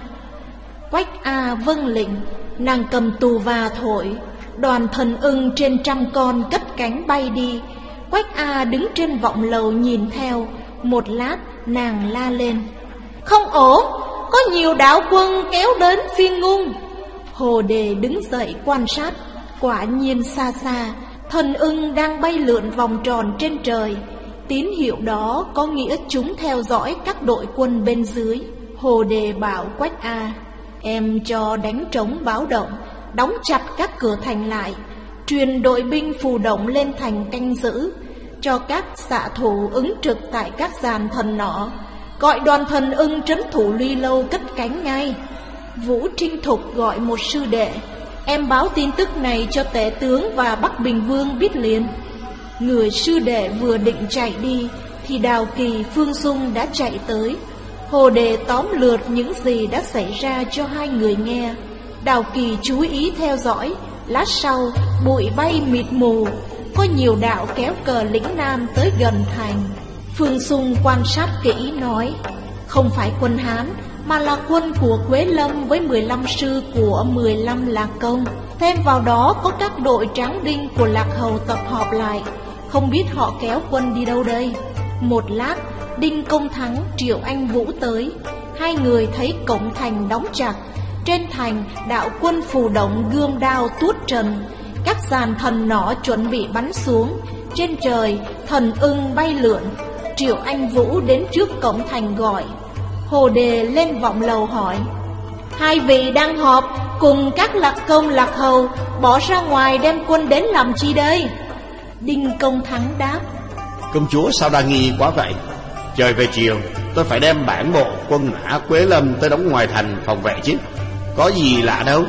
Quách A vâng lệnh, nàng cầm tù và thổi. Đoàn Thần Ưng trên trăm con cất cánh bay đi. Quách A đứng trên vọng lầu nhìn theo. Một lát nàng la lên: không ổn, có nhiều đạo quân kéo đến Phiên Ngung. Hồ Đề đứng dậy quan sát. Quả nhiên xa xa, Thần Ưng đang bay lượn vòng tròn trên trời. Tín hiệu đó có nghĩa chúng theo dõi các đội quân bên dưới. Hồ Đề bảo Quách A, em cho đánh trống báo động, đóng chặt các cửa thành lại, truyền đội binh phù động lên thành canh giữ, cho các xạ thủ ứng trực tại các giàn thần nỏ, gọi đoàn Thần Ưng trấn thủ Ly Lâu cất cánh ngay. Vũ Trinh Thục gọi một sư đệ, em báo tin tức này cho Tể tướng và Bắc Bình Vương biết liền. Người sư đệ vừa định chạy đi thì Đào Kỳ, Phương Dung đã chạy tới. Hồ Đề tóm lượt những gì đã xảy ra cho hai người nghe. Đào Kỳ chú ý theo dõi. Lát sau, bụi bay mịt mù, có nhiều đạo kéo cờ lĩnh Nam tới gần thành. Phương Dung quan sát kỹ nói, không phải quân Hán, mà là quân của Quế Lâm với mười lăm sư của mười lăm Lạc Công. Thêm vào đó có các đội tráng đinh của Lạc Hầu tập hợp lại. Không biết họ kéo quân đi đâu đây. Một lát, Đinh Công Thắng, Triệu Anh Vũ tới. Hai người thấy cổng thành đóng chặt. Trên thành, đạo quân phù động gươm đao tuốt trần. Các dàn thần nỏ chuẩn bị bắn xuống. Trên trời, Thần Ưng bay lượn. Triệu Anh Vũ đến trước cổng thành gọi. Hồ Đề lên vọng lầu hỏi, hai vị đang họp cùng các Lạc Công Lạc Hầu, bỏ ra ngoài đem quân đến làm chi đây? Đinh Công Thắng đáp, công chúa sao đa nghi quá vậy? Trời về chiều, tôi phải đem bản bộ quân mã Quế Lâm tới đóng ngoài thành phòng vệ chứ, có gì lạ đâu.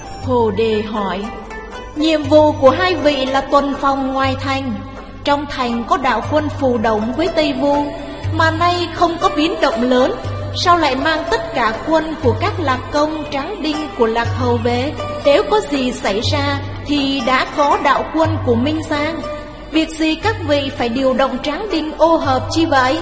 Hồ Đề hỏi, nhiệm vụ của hai vị là tuần phòng ngoài thành. Trong thành có đạo quân phù động với Tây Vu, mà nay không có biến động lớn, sao lại mang tất cả quân của các Lạc Công tráng đinh của Lạc Hầu về? Nếu có gì xảy ra thì đã có đạo quân của Minh Giang. Việc gì các vị phải điều động tráng đinh ô hợp chi vậy?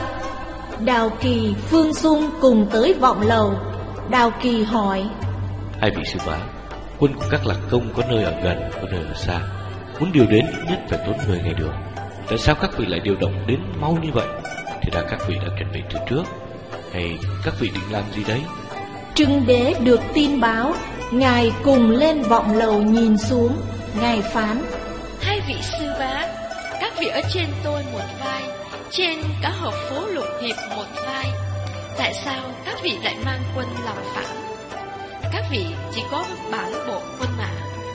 Đào Kỳ, Phương Dung cùng tới vọng lầu. Đào Kỳ hỏi, hai vị sư bá, quân của các Lạc Công có nơi ở gần, có nơi ở xa, muốn điều đến ít nhất phải tốn mười ngày đường. Tại sao các vị lại điều động đến mau như vậy? Thì ra các vị đã chuẩn bị từ trước, hay các vị định làm gì đấy? Trưng Đế được tin báo, ngài cùng lên vọng lầu nhìn xuống. Ngài phán, hai vị sư bá, các vị ở trên tôi một vai, trên cả hợp phố Lục Hiệp một vai. Tại sao các vị lại mang quân làm phản? Các vị chỉ có bản bộ quân mã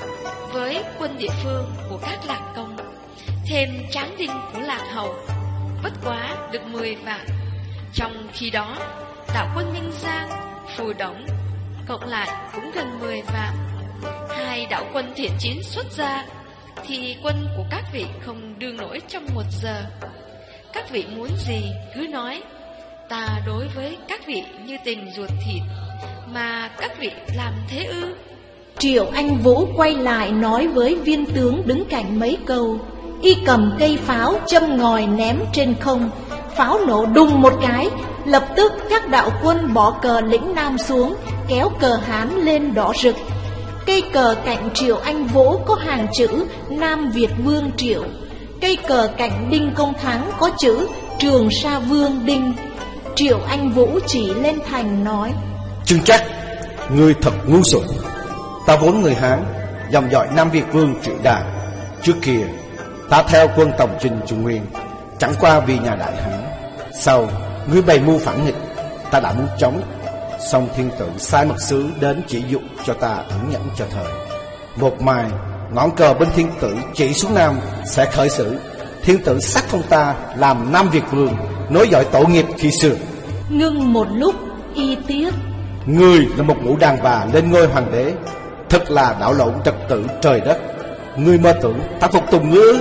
với quân địa phương của các Lạc Công, thêm tráng đinh của Lạc Hầu, bất quá được mười vạn. Trong khi đó, đạo quân Minh Giang, Phù Đổng cộng lại cũng gần mười vạn. Hai đạo quân thiện chiến xuất ra thì quân của các vị không đương nổi trong một giờ. Các vị muốn gì cứ nói, ta đối với các vị như tình ruột thịt, mà các vị làm thế ư? Triệu Anh Vũ quay lại nói với viên tướng đứng cạnh mấy câu. Y cầm cây pháo châm ngòi ném trên không. Pháo nổ đùng một cái, lập tức các đạo quân bỏ cờ lĩnh Nam xuống, kéo cờ Hán lên đỏ rực. Cây cờ cạnh Triệu Anh Vũ có hàng chữ Nam Việt Vương Triệu. Cây cờ cạnh Đinh Công Thắng có chữ Trường Sa Vương Đinh. Triệu Anh Vũ chỉ lên thành nói, Trương Trắc, ngươi thật ngu xuẩn. Ta vốn người Hán, dòng dõi Nam Việt Vương Triệu Đà. Trước kia ta theo quân tổng trinh Trung Nguyên, chẳng qua vì nhà Đại Hán. Sau ngươi bày mưu phản nghịch, ta đã muốn chống, song thiên tử sai mật sứ đến chỉ dụ cho ta ẩn nhẫn cho thời. Một mai ngọn cờ bên thiên tử chỉ xuống Nam sẽ khởi sự. Thiên tử sắc phong ta làm Nam Việt Vương, nối dõi tổ nghiệp khi xưa. Ngưng một lúc, y tiếp, Ngươi là một mụ đàn bà lên ngôi hoàng đế, thật là đảo lộn trật tự trời đất. Ngươi mơ tưởng ta phục tùng ngươi?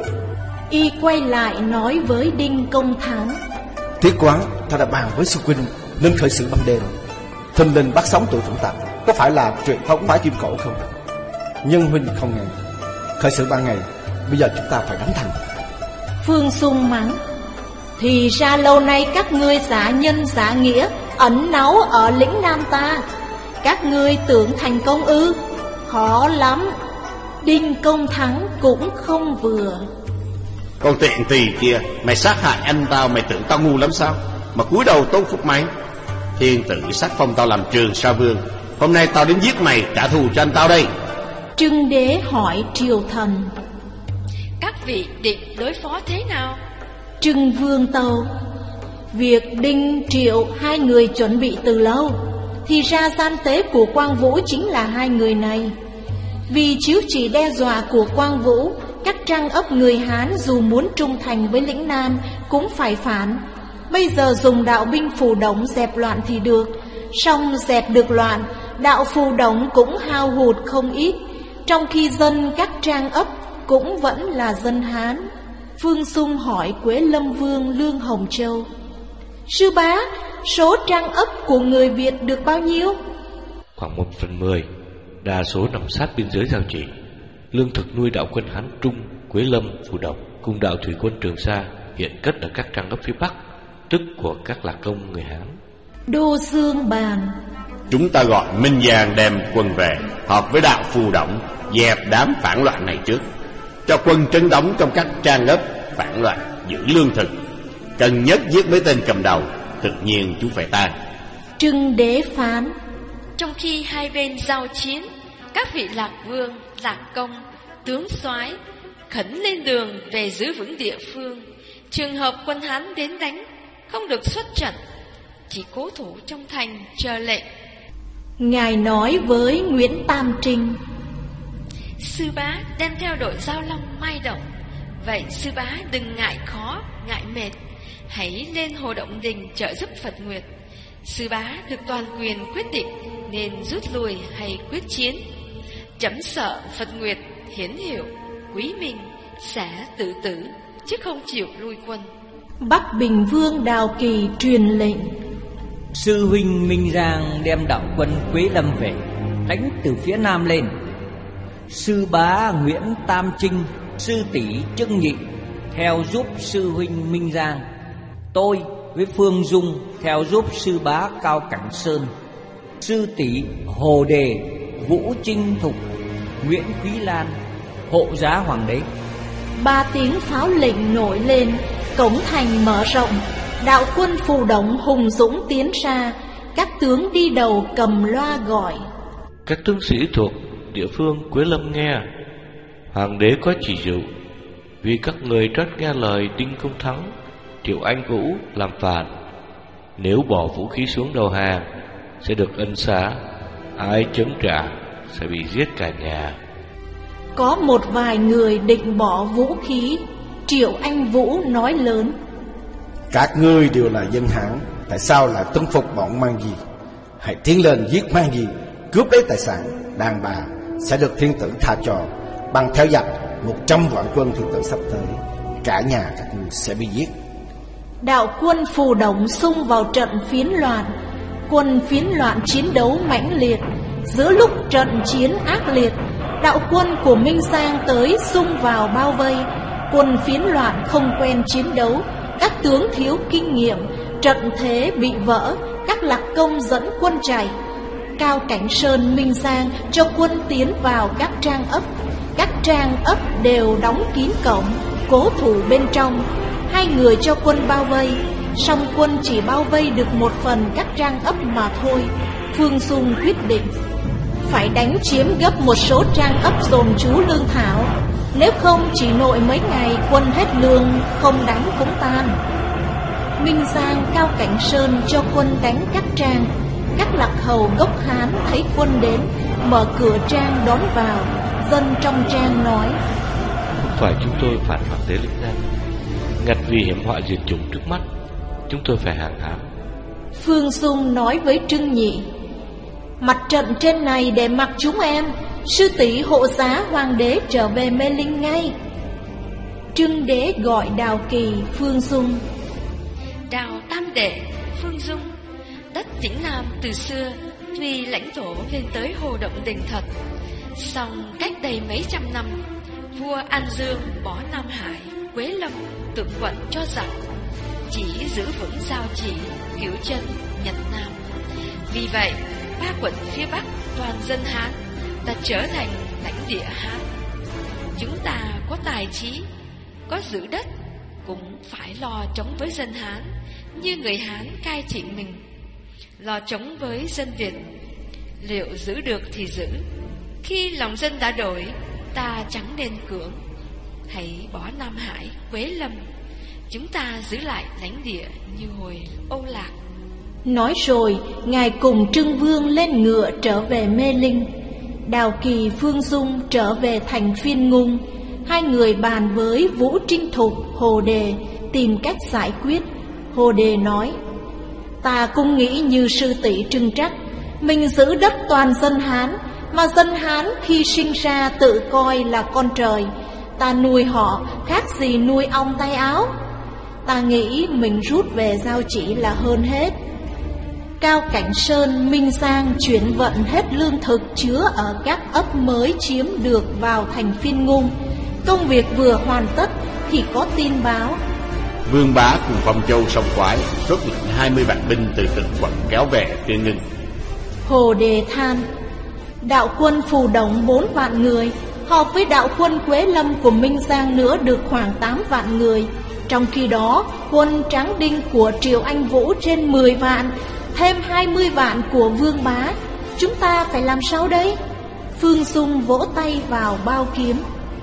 Y quay lại nói với Đinh Công Thắng: Tiếc quá, ta đã bàn với sư huynh nên khởi sự ban đêm. Thình lình bắt sống tụi phụng tặc, có phải là truyền thống phái kim cổ không? Nhưng huynh không nghe, khởi sự ban ngày, bây giờ chúng ta phải đánh thành. Phương Sung mắng: Thì ra lâu nay các ngươi xả nhân xả nghĩa, ẩn náu ở lĩnh Nam ta. Các ngươi tưởng thành công ư? Khó lắm. Đinh Công Thắng cũng không vừa. Con tiện tỳ kia, mày sát hại anh tao, mày tưởng tao ngu lắm sao mà cúi đầu tôn phục mày? Thiên tử sắc phong tao làm Trường Sa Vương, hôm nay tao đến giết mày trả thù cho anh tao đây. Trưng Đế hỏi triều thần: Các vị định đối phó thế nào? Trưng Vương tâu: Việc Đinh Triệu hai người chuẩn bị từ lâu. Thì ra gian tế của Quang Vũ chính là hai người này. Vì chiếu chỉ đe dọa của Quang Vũ, các trang ấp người Hán dù muốn trung thành với lĩnh Nam cũng phải phản. Bây giờ dùng đạo binh phù đổng dẹp loạn thì được. Song dẹp được loạn, đạo phù đổng cũng hao hụt không ít, trong khi dân các trang ấp cũng vẫn là dân Hán. Phương Sung hỏi Quế Lâm Vương Lương Hồng Châu: Sư bá, số trang ấp của người Việt được bao nhiêu? Khoảng một phần mười, đa số nằm sát biên giới giao chỉ. Lương thực nuôi đạo quân Hán Trung, Quế Lâm, Phù Đổng cùng đạo thủy quân Trường Sa hiện cất ở các trang ấp phía Bắc, tức của các lạc công người Hán. Đô Dương bàn: Chúng ta gọi Minh Giang đem quân về, họp với đạo Phù Đổng, dẹp đám phản loạn này trước, cho quân trấn đóng trong các trang ấp phản loạn, giữ lương thực. Cần nhất giết mấy tên cầm đầu, tự nhiên chúng phải tan. Trưng Đế phán: Trong khi hai bên giao chiến, các vị lạc vương, lạc công, tướng soái khẩn lên đường về giữ vững địa phương. Trường hợp quân Hán đến đánh, không được xuất trận, chỉ cố thủ trong thành chờ lệnh. Ngài nói với Nguyễn Tam Trinh: Sư bá đem theo đội Giao Long Mai Động, vậy sư bá đừng ngại khó, ngại mệt, hãy lên Hồ Động Đình trợ giúp Phật Nguyệt. Sư bá được toàn quyền quyết định nên rút lui hay quyết chiến. Chấm sợ Phật Nguyệt hiến hiệu quý mình sẽ tự tử, chứ không chịu lui quân. Bắc Bình Vương Đào Kỳ truyền lệnh: Sư huynh Minh Giang đem đạo quân Quế Lâm về, đánh từ phía nam lên. Sư bá Nguyễn Tam Trinh, sư tỷ Trưng Nhị theo giúp sư huynh Minh Giang. Tôi với Phương Dung theo giúp sư bá Cao Cảnh Sơn. Sư tỷ Hồ Đề, Vũ Trinh Thục, Nguyễn Quý Lan hộ giá hoàng đế. Ba tiếng pháo lệnh nổi lên, cổng thành mở rộng, đạo quân Phù Đổng hùng dũng tiến ra. Các tướng đi đầu cầm loa gọi: Các tướng sĩ thuộc địa phương Quế Lâm nghe, hoàng đế có chỉ dụ, vì các người rất nghe lời Đinh Công Thắng, Triệu Anh Vũ làm phản, nếu bỏ vũ khí xuống đầu hàng sẽ được ân xá, ai chống trả sẽ bị giết cả nhà. Có một vài người định bỏ vũ khí. Triệu Anh Vũ nói lớn: Các ngươi đều là dân Hán, tại sao lại tuân phục bọn Mang Di? Hãy tiến lên giết Mang Di, cướp lấy tài sản, đàn bà sẽ được thiên tử tha cho. Bằng theo giặc một trăm vạn quân thiên tử sắp tới, cả nhà các ngươi sẽ bị giết. Đạo quân Phù Đổng xung vào trận phiến loạn. Quân phiến loạn chiến đấu mãnh liệt. Giữa lúc trận chiến ác liệt, đạo quân của Minh Giang tới xung vào bao vây. Quân phiến loạn không quen chiến đấu, các tướng thiếu kinh nghiệm, trận thế bị vỡ, các lạc công dẫn quân chạy. Cao Cảnh Sơn Minh Giang cho quân tiến vào các trang ấp. Các trang ấp đều đóng kín cổng, cố thủ bên trong. Hai người cho quân bao vây, song quân chỉ bao vây được một phần các trang ấp mà thôi. Phương Dung quyết định phải đánh chiếm gấp một số trang ấp dồn trú lương thảo, nếu không chỉ nội mấy ngày quân hết lương, không đánh cũng tan. Minh Giang Cao Cảnh Sơn cho quân đánh các trang. Các lạc hầu gốc Hán thấy quân đến, mở cửa trang đón vào. Dân trong trang nói: Không phải chúng tôi phản hoàng đế lĩnh Nam, ngặt vì hiểm họa diệt chủng trước mắt, chúng tôi phải hàng hám. Phương Dung nói với Trưng Nhị: Mặt trận trên này để mặc chúng em. Sư tỷ hộ giá hoàng đế trở về Mê Linh ngay. Trưng đế gọi Đào Kỳ, Phương Dung. Đào tam đệ, Phương Dung. Đất Tĩnh Nam từ xưa tuy lãnh thổ lên tới Hồ Động Đình thật, song cách đây mấy trăm năm, vua An Dương bỏ Nam Hải, Quế Lâm, Tượng Quận cho giặc, chỉ giữ vững Giao Chỉ, Cửu Chân, Nhật Nam. Vì vậy, ba quận phía Bắc toàn dân Hán đã trở thành lãnh địa Hán. Chúng ta có tài trí, có giữ đất, cũng phải lo chống với dân Hán như người Hán cai trị mình, lo chống với dân Việt. Liệu giữ được thì giữ, khi lòng dân đã đổi, ta chẳng nên cưỡng. Hãy bỏ Nam Hải, Quế Lâm, chúng ta giữ lại lãnh địa như hồi Âu Lạc. Nói rồi, ngài cùng Trưng Vương lên ngựa trở về Mê Linh. Đào Kỳ, Phương Dung trở về thành Phiên Ngung. Hai người bàn với Vũ Trinh Thục, Hồ Đề tìm cách giải quyết. Hồ Đề nói: ta cũng nghĩ như sư tỷ Trưng Trắc, mình giữ đất toàn dân Hán, mà dân Hán khi sinh ra tự coi là con trời. Ta nuôi họ khác gì nuôi ong tay áo. Ta nghĩ mình rút về Giao Chỉ là hơn hết. Cao Cảnh Sơn, Minh Giang chuyển vận hết lương thực chứa ở các ấp mới chiếm được vào thành Phiên Ngung. Công việc vừa hoàn tất thì có tin báo: Vương Bá cùng Phong Châu Sông Quái xuất lệnh hai mươi vạn binh từ từng quận kéo về Phiên Ngưng. Hồ Đề than: đạo quân Phù Động bốn vạn người, hợp với đạo quân Quế Lâm của Minh Giang nữa được khoảng tám vạn người. Trong khi đó, quân Tráng Đinh của Triệu Anh Vũ trên mười vạn, thêm hai mươi vạn của Vương Bá. Chúng ta phải làm sao đây? Phương Dung vỗ tay vào bao kiếm: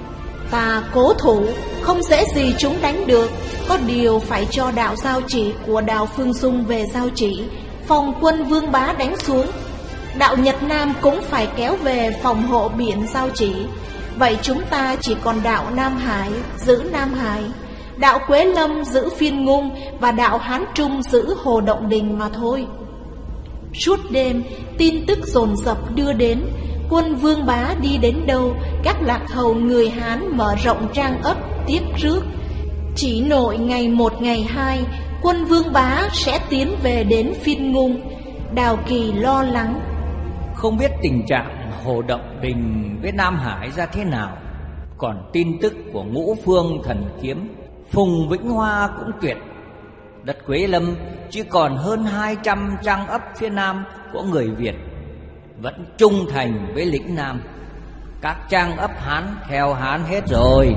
ta cố thủ, không dễ gì chúng đánh được. Có điều phải cho đạo Giao Chỉ của đạo Phương Dung về Giao Chỉ, phòng quân Vương Bá đánh xuống. Đạo Nhật Nam cũng phải kéo về phòng hộ biển Giao Chỉ. Vậy chúng ta chỉ còn đạo Nam Hải giữ Nam Hải, đạo Quế Lâm giữ Phiên Ngung, và đạo Hán Trung giữ Hồ Động Đình mà thôi. Suốt đêm, tin tức dồn dập đưa đến. Quân Vương Bá đi đến đâu, các lạc hầu người Hán mở rộng trang ấp tiếp rước. Chỉ nội ngày một ngày hai, quân Vương Bá sẽ tiến về đến Phiên Ngung. Đào Kỳ lo lắng: không biết tình trạng Hồ Động Đình với Nam Hải ra thế nào. Còn tin tức của Ngũ Phương Thần Kiếm, Phùng Vĩnh Hoa cũng tuyệt. Đất Quế Lâm chỉ còn hơn hai trăm trang ấp phía nam của người Việt vẫn trung thành với lĩnh Nam. Các trang ấp Hán theo Hán hết rồi.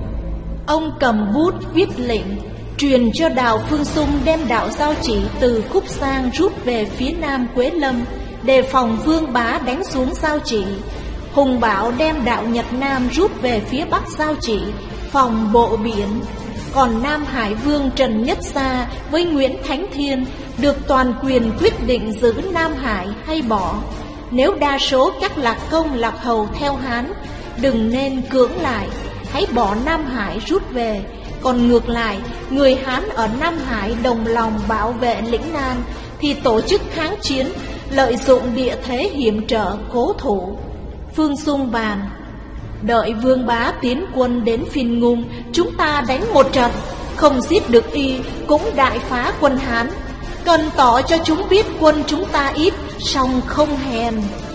Ông cầm bút viết lệnh, truyền cho đạo Phương Dung đem đạo Giao Chỉ từ Cúc Giang rút về phía nam Quế Lâm, đề phòng Vương Bá đánh xuống Giao Chỉ. Hùng Bảo đem đạo Nhật Nam rút về phía bắc Giao Chỉ, phòng bộ biển. Còn Nam Hải Vương Trần Nhất Gia với Nguyễn Thánh Thiên được toàn quyền quyết định giữ Nam Hải hay bỏ. Nếu đa số các lạc công lạc hầu theo Hán, đừng nên cưỡng lại, hãy bỏ Nam Hải rút về. Còn ngược lại, người Hán ở Nam Hải đồng lòng bảo vệ lĩnh Nam, thì tổ chức kháng chiến, lợi dụng địa thế hiểm trở cố thủ. Phương Dung bàn: đợi Vương Bá tiến quân đến Phiên Ngung, chúng ta đánh một trận, không giết được y cũng đại phá quân Hán. Cần tỏ cho chúng biết quân chúng ta ít, song không hèn.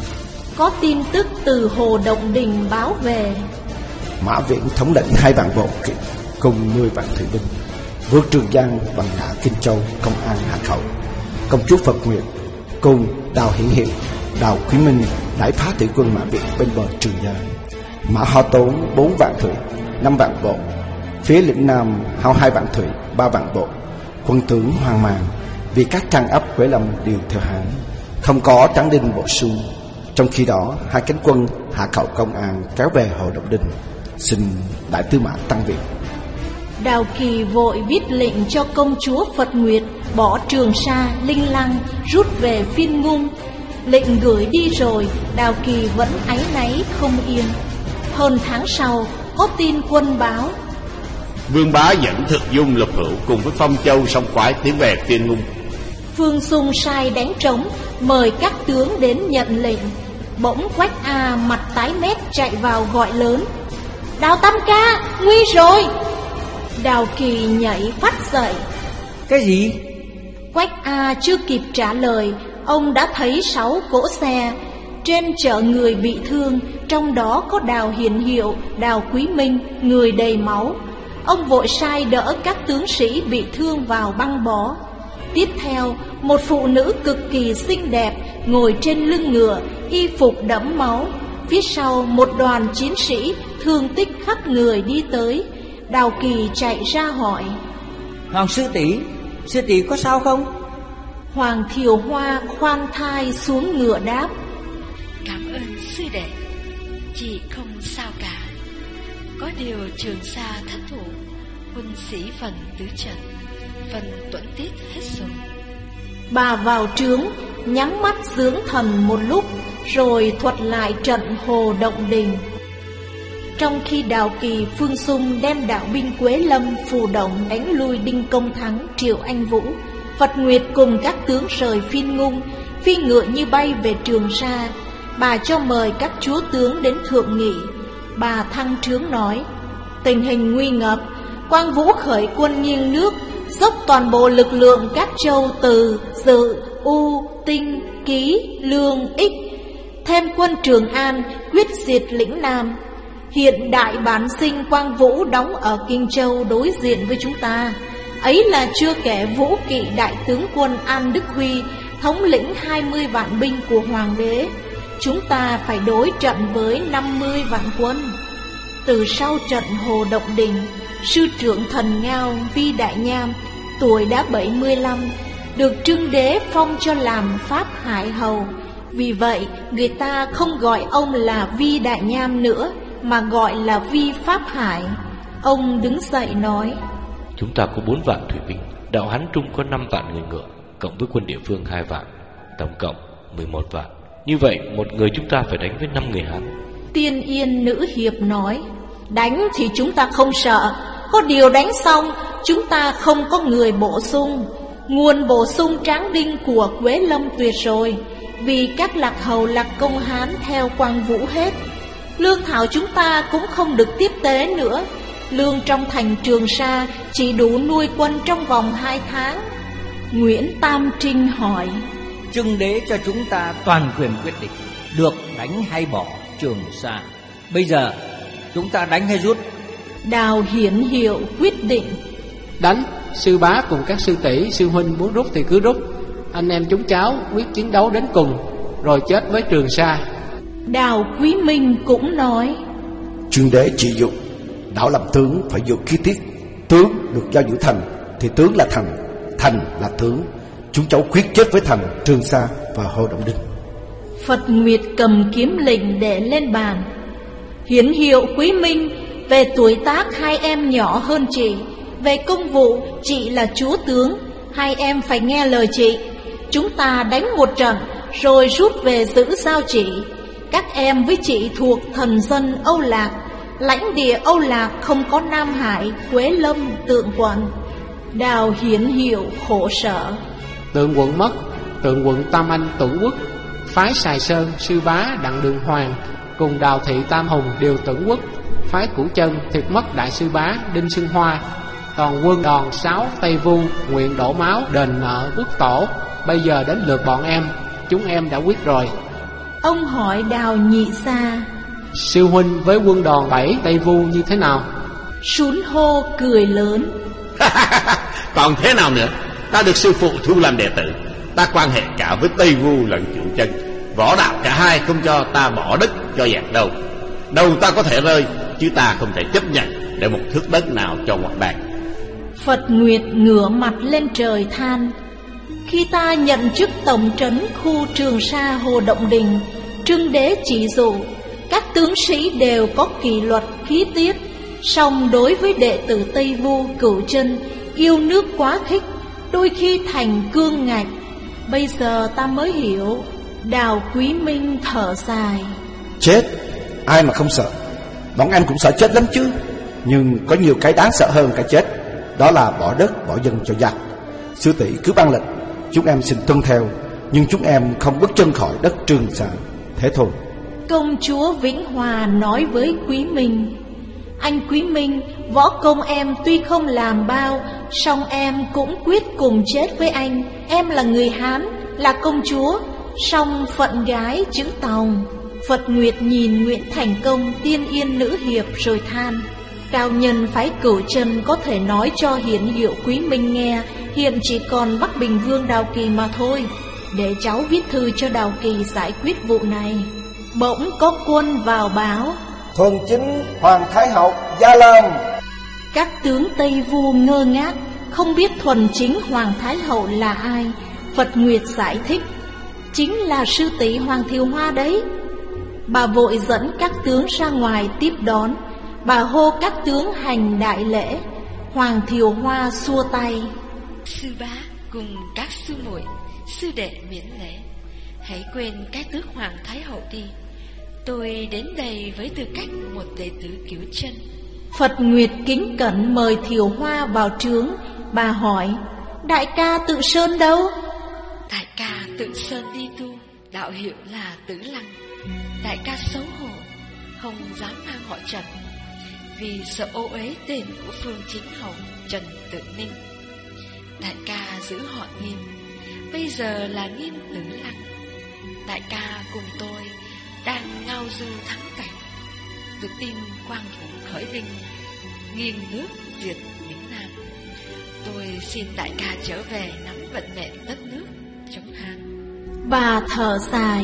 Có tin tức từ Hồ Động Đình báo về: Mã Viễn thống lĩnh hai vạn bộ kỵ cùng mười vạn thủy binh vượt Trường Giang bằng ngã Kinh Châu công an Hà Khẩu. Công chúa Phật Nguyệt cùng Đào Hiển Hiệp, Đào Quý Minh đãi phá thủy quân Mã Viễn bên bờ Trường Giang. Mã Ho Tốn bốn vạn thủy, năm vạn bộ. Phía lĩnh Nam hao hai vạn thủy, ba vạn bộ. Quân tướng hoang mang vì các trang ấp Quế Lâm đều theo Hán, không có Tráng Đinh bổ sung. Trong khi đó, hai cánh quân Hạ Khẩu công an kéo về Hồ Động Đình, xin đại tư mã tăng viện. Đào Kỳ vội viết lệnh cho công chúa Phật Nguyệt bỏ Trường Sa, Linh Lăng, rút về Phiên Ngung. Lệnh gửi đi rồi, Đào Kỳ vẫn áy náy không yên. Hơn tháng sau, có tin quân báo: Vương Bá dẫn Thực Dung Lục Hữu cùng với Phong Châu Sông Quái tiến về Phiên Ngung. Phương Xung sai đánh trống, mời các tướng đến nhận lệnh. Bỗng Quách A mặt tái mét chạy vào gọi lớn: Đào Tam ca, nguy rồi! Đào Kỳ nhảy phát dậy. Cái gì? Quách A chưa kịp trả lời, ông đã thấy sáu cỗ xe. Trên chở người bị thương, trong đó có Đào Hiển Hiệu, Đào Quý Minh, người đầy máu. Ông vội sai đỡ các tướng sĩ bị thương vào băng bó. Tiếp theo, một phụ nữ cực kỳ xinh đẹp ngồi trên lưng ngựa, y phục đẫm máu. Phía sau một đoàn chiến sĩ thương tích khắp người đi tới. Đào Kỳ chạy ra hỏi: Hoàng sư tỷ, sư tỷ có sao không? Hoàng Thiều Hoa khoan thai xuống ngựa đáp: Cảm ơn sư đệ, chị không sao cả. Có điều Trường Sa thất thủ, quân sĩ phần tứ trận, phần tuẫn tiết hết rồi. Bà vào trướng, nhắm mắt dưỡng thần một lúc, rồi thuật lại trận Hồ Động Đình. Trong khi Đào Kỳ, Phương Xung đem đạo binh Quế Lâm, Phù Động đánh lui Đinh Công Thắng, Triệu Anh Vũ, Phật Nguyệt cùng các tướng rời Phiên Ngung, phi ngựa như bay về Trường Sa. Bà cho mời các chúa tướng đến thượng nghị. Bà thăng trướng nói: Tình hình nguy ngập, Quang Vũ khởi quân nghiêng nước, dốc toàn bộ lực lượng các châu Từ, Dự, U, Tinh, Ký, Lương, Ích, thêm quân Trường An quyết diệt lĩnh Nam. Hiện đại bản sinh Quang Vũ đóng ở Kinh Châu đối diện với chúng ta. Ấy là chưa kể Vũ Kỵ đại tướng quân An Đức Huy thống lĩnh hai mươi vạn binh của Hoàng đế. Chúng ta phải đối trận với năm mươi vạn quân. Từ sau trận Hồ Động Đình, sư trưởng Thần Ngao Vi Đại Nham tuổi đã bảy mươi lăm, được Trưng Đế phong cho làm Pháp Hải Hầu. Vì vậy người ta không gọi ông là Vi Đại Nham nữa, mà gọi là Vi Pháp Hải. Ông đứng dậy nói: Chúng ta có bốn vạn thủy binh, đạo Hán Trung có năm vạn người ngựa, cộng với quân địa phương hai vạn, tổng cộng mười một vạn. Như vậy một người chúng ta phải đánh với năm người Hán. Tiên Yên nữ hiệp nói: Đánh thì chúng ta không sợ, có điều đánh xong chúng ta không có người bổ sung. Nguồn bổ sung tráng đinh của Quế Lâm tuyệt rồi, vì các lạc hầu lạc công Hán theo Quang Vũ hết. Lương thảo chúng ta cũng không được tiếp tế nữa. Lương trong thành Trường Sa chỉ đủ nuôi quân trong vòng hai tháng. Nguyễn Tam Trinh hỏi: Trưng Đế cho chúng ta toàn quyền quyết định, được đánh hay bỏ Trường Sa. Bây giờ chúng ta đánh hay rút? Đào Hiển Hiệu quyết định: Đánh. Sư bá cùng các sư tỷ, sư huynh muốn rút thì cứ rút. Anh em chúng cháu quyết chiến đấu đến cùng, rồi chết với Trường Sa. Đào Quý Minh cũng nói: Trương Đế chỉ dụ đảo làm tướng phải dụ khí tiết. Tướng được giao giữ thành thì tướng là thành, thành là tướng. Chúng cháu quyết chết với thành, Trường Sa và Hồ Động Đình. Phật Nguyệt cầm kiếm lệnh để lên bàn: Hiển Hiệu, Quý Minh, về tuổi tác hai em nhỏ hơn chị, về công vụ chị là chúa tướng, hai em phải nghe lời chị. Chúng ta đánh một trận rồi rút về giữ giao chỉ. Các em với chị thuộc thần dân Âu Lạc, lãnh địa Âu Lạc không có Nam Hải, Quế Lâm, Tượng Quận. Đào Hiển Hiệu khổ sở: Tượng Quận mất, Tượng Quận Tam Anh Tuẩn Quốc, phái Sài Sơn sư bá Đặng Đường Hoàng cùng Đào Thị Tam Hùng đều Tuẩn Quốc, phái Củ Chân thiệt mất đại sư bá Đinh Xuân Hoa. Toàn quân đòn sáu Tây Vu nguyện đổ máu đền nợ quốc tổ. Bây giờ đến lượt bọn em, chúng em đã quyết rồi. Ông hỏi Đào Nhị Sa: Sư huynh với quân đòn bảy Tây Vu như thế nào? Sún Hô cười lớn: Còn thế nào nữa? Ta được sư phụ thu làm đệ tử. Ta quan hệ cả với Tây Vu lẫn Cửu Chân. Võ đạo cả hai không cho ta bỏ đất cho dạt đầu. Đầu ta có thể rơi, chứ ta không thể chấp nhận để một thước đất nào cho ngoại bang. Phật Nguyệt ngửa mặt lên trời than: Khi ta nhận chức tổng trấn khu Trường Sa Hồ Động Đình, Trưng Đế chỉ dụ các tướng sĩ đều có kỷ luật khí tiết, song đối với đệ tử Tây Vu Cửu Chân yêu nước quá khích, đôi khi thành cương ngạch. Bây giờ ta mới hiểu. Đào Quý Minh thở dài: Chết, ai mà không sợ. Bọn em cũng sợ chết lắm chứ. Nhưng có nhiều cái đáng sợ hơn cái chết. Đó là bỏ đất, bỏ dân cho giặc. Sư tỷ cứ ban lệnh, chúng em xin tuân theo, nhưng chúng em không bước chân khỏi đất Trường Sa. Thế thôi. Công chúa Vĩnh Hòa nói với Quý Minh: Anh Quý Minh, võ công em tuy không làm bao, song em cũng quyết cùng chết với anh. Em là người Hán, là công chúa, song phận gái chữ Tòng. Phật Nguyệt nhìn Nguyễn Thành Công, tiên yên nữ hiệp rồi than: Cao nhân phái Cửu Chân có thể nói cho Hiển Hiệu Quý Minh nghe, hiện chỉ còn Bắc Bình Vương Đào Kỳ mà thôi. Để cháu viết thư cho Đào Kỳ giải quyết vụ này. Bỗng có quân vào báo: Thuần chính Hoàng Thái Hậu Gia Lâm. Các tướng Tây Vu ngơ ngác, không biết thuần chính Hoàng Thái Hậu là ai. Phật Nguyệt giải thích: Chính là sư tỷ Hoàng Thiều Hoa đấy. Bà vội dẫn các tướng ra ngoài tiếp đón. Bà hô các tướng hành đại lễ. Hoàng Thiều Hoa xua tay: Sư bá cùng các sư muội, sư đệ miễn lễ. Hãy quên cái tước Hoàng Thái Hậu đi. Tôi đến đây với tư cách một đệ tử Cửu Chân. Phật Nguyệt kính cẩn mời Thiều Hoa vào trướng. Bà hỏi: Đại ca Tự Sơn đâu? Đại ca Tự Sơn đi tu, đạo hiệu là Tử Lăng. Đại ca xấu hổ, không dám mang họ Trần, vì sợ ô uế tên của Phương Chính Hầu Trần Tự Ninh. Đại ca giữ họ Nghiêm, bây giờ là Nghiêm Tử Lăng. Đại ca cùng tôi đang ngao du thắng cảnh, được tin Quang Vũ khởi binh nghiêng nước diệt miền Nam. Tôi xin đại ca trở về nắm vận mệnh đất nước chống Hán. Bà thở dài: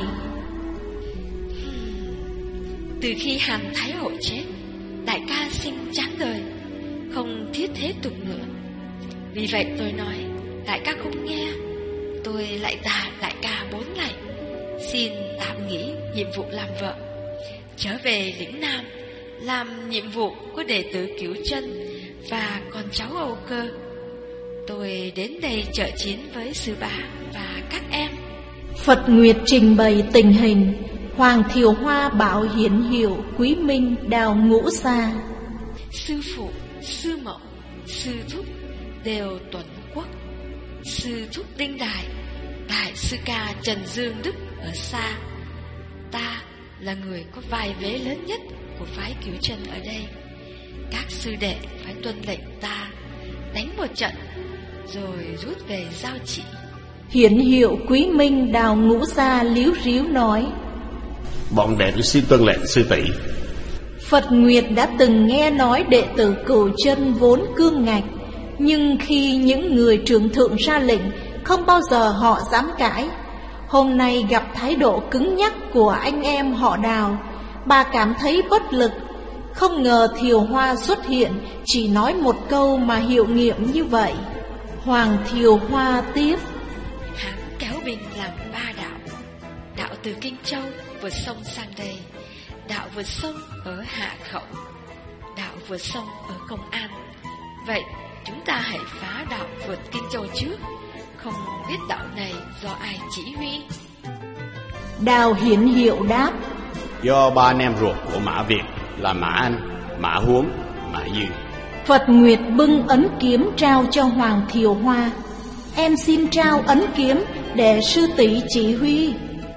Từ khi Hàn Thái Hậu chết, đại ca sinh chán đời, không thiết thế tục nữa. Vì vậy tôi nói, đại ca không nghe. Tôi lại tạ đại ca bốn lạy, xin tạm nghỉ nhiệm vụ làm vợ, trở về lĩnh Nam làm nhiệm vụ của đệ tử Cửu Chân và con cháu Âu Cơ. Tôi đến đây trợ chiến với sư bá và các em. Phật Nguyệt trình bày tình hình. Hoàng Thiều Hoa bảo Hiển Hiệu Quý Minh Đào Ngũ Sa: Sư phụ, sư mẫu, sư thúc đều tuần quốc. Sư thúc Đinh Đại, đại sư ca Trần Dương Đức ở xa. Ta là người có vai vế lớn nhất của phái Cửu Chân ở đây. Các sư đệ phải tuân lệnh ta, đánh một trận rồi rút về giao chỉ. Hiển Hiệu Quý Minh Đào Ngũ Sa líu ríu nói: Bọn đệ tử xin tuân lệnh sư tỷ. Phật Nguyệt đã từng nghe nói đệ tử Cửu Chân vốn cương ngạch, nhưng khi những người trưởng thượng ra lệnh, không bao giờ họ dám cãi. Hôm nay gặp thái độ cứng nhắc của anh em họ Đào, bà cảm thấy bất lực. Không ngờ Thiều Hoa xuất hiện, chỉ nói một câu mà hiệu nghiệm như vậy. Hoàng Thiều Hoa tiếp: Hán kéo binh làm ba đạo. Đạo từ Kinh Châu vượt sông sang đây, đạo vượt sông ở Hạ Khẩu, đạo vượt sông ở Công An. Vậy chúng ta hãy phá đạo vượt Kinh Châu trước. Không biết đạo này do ai chỉ huy? Đào Hiển Hiệu đáp: Do ba anh em ruột của Mã Việt là Mã Anh, Mã Huống, Mã Dư. Phật Nguyệt bưng ấn kiếm trao cho Hoàng Thiều Hoa: Em xin trao ấn kiếm để sư tỷ chỉ huy.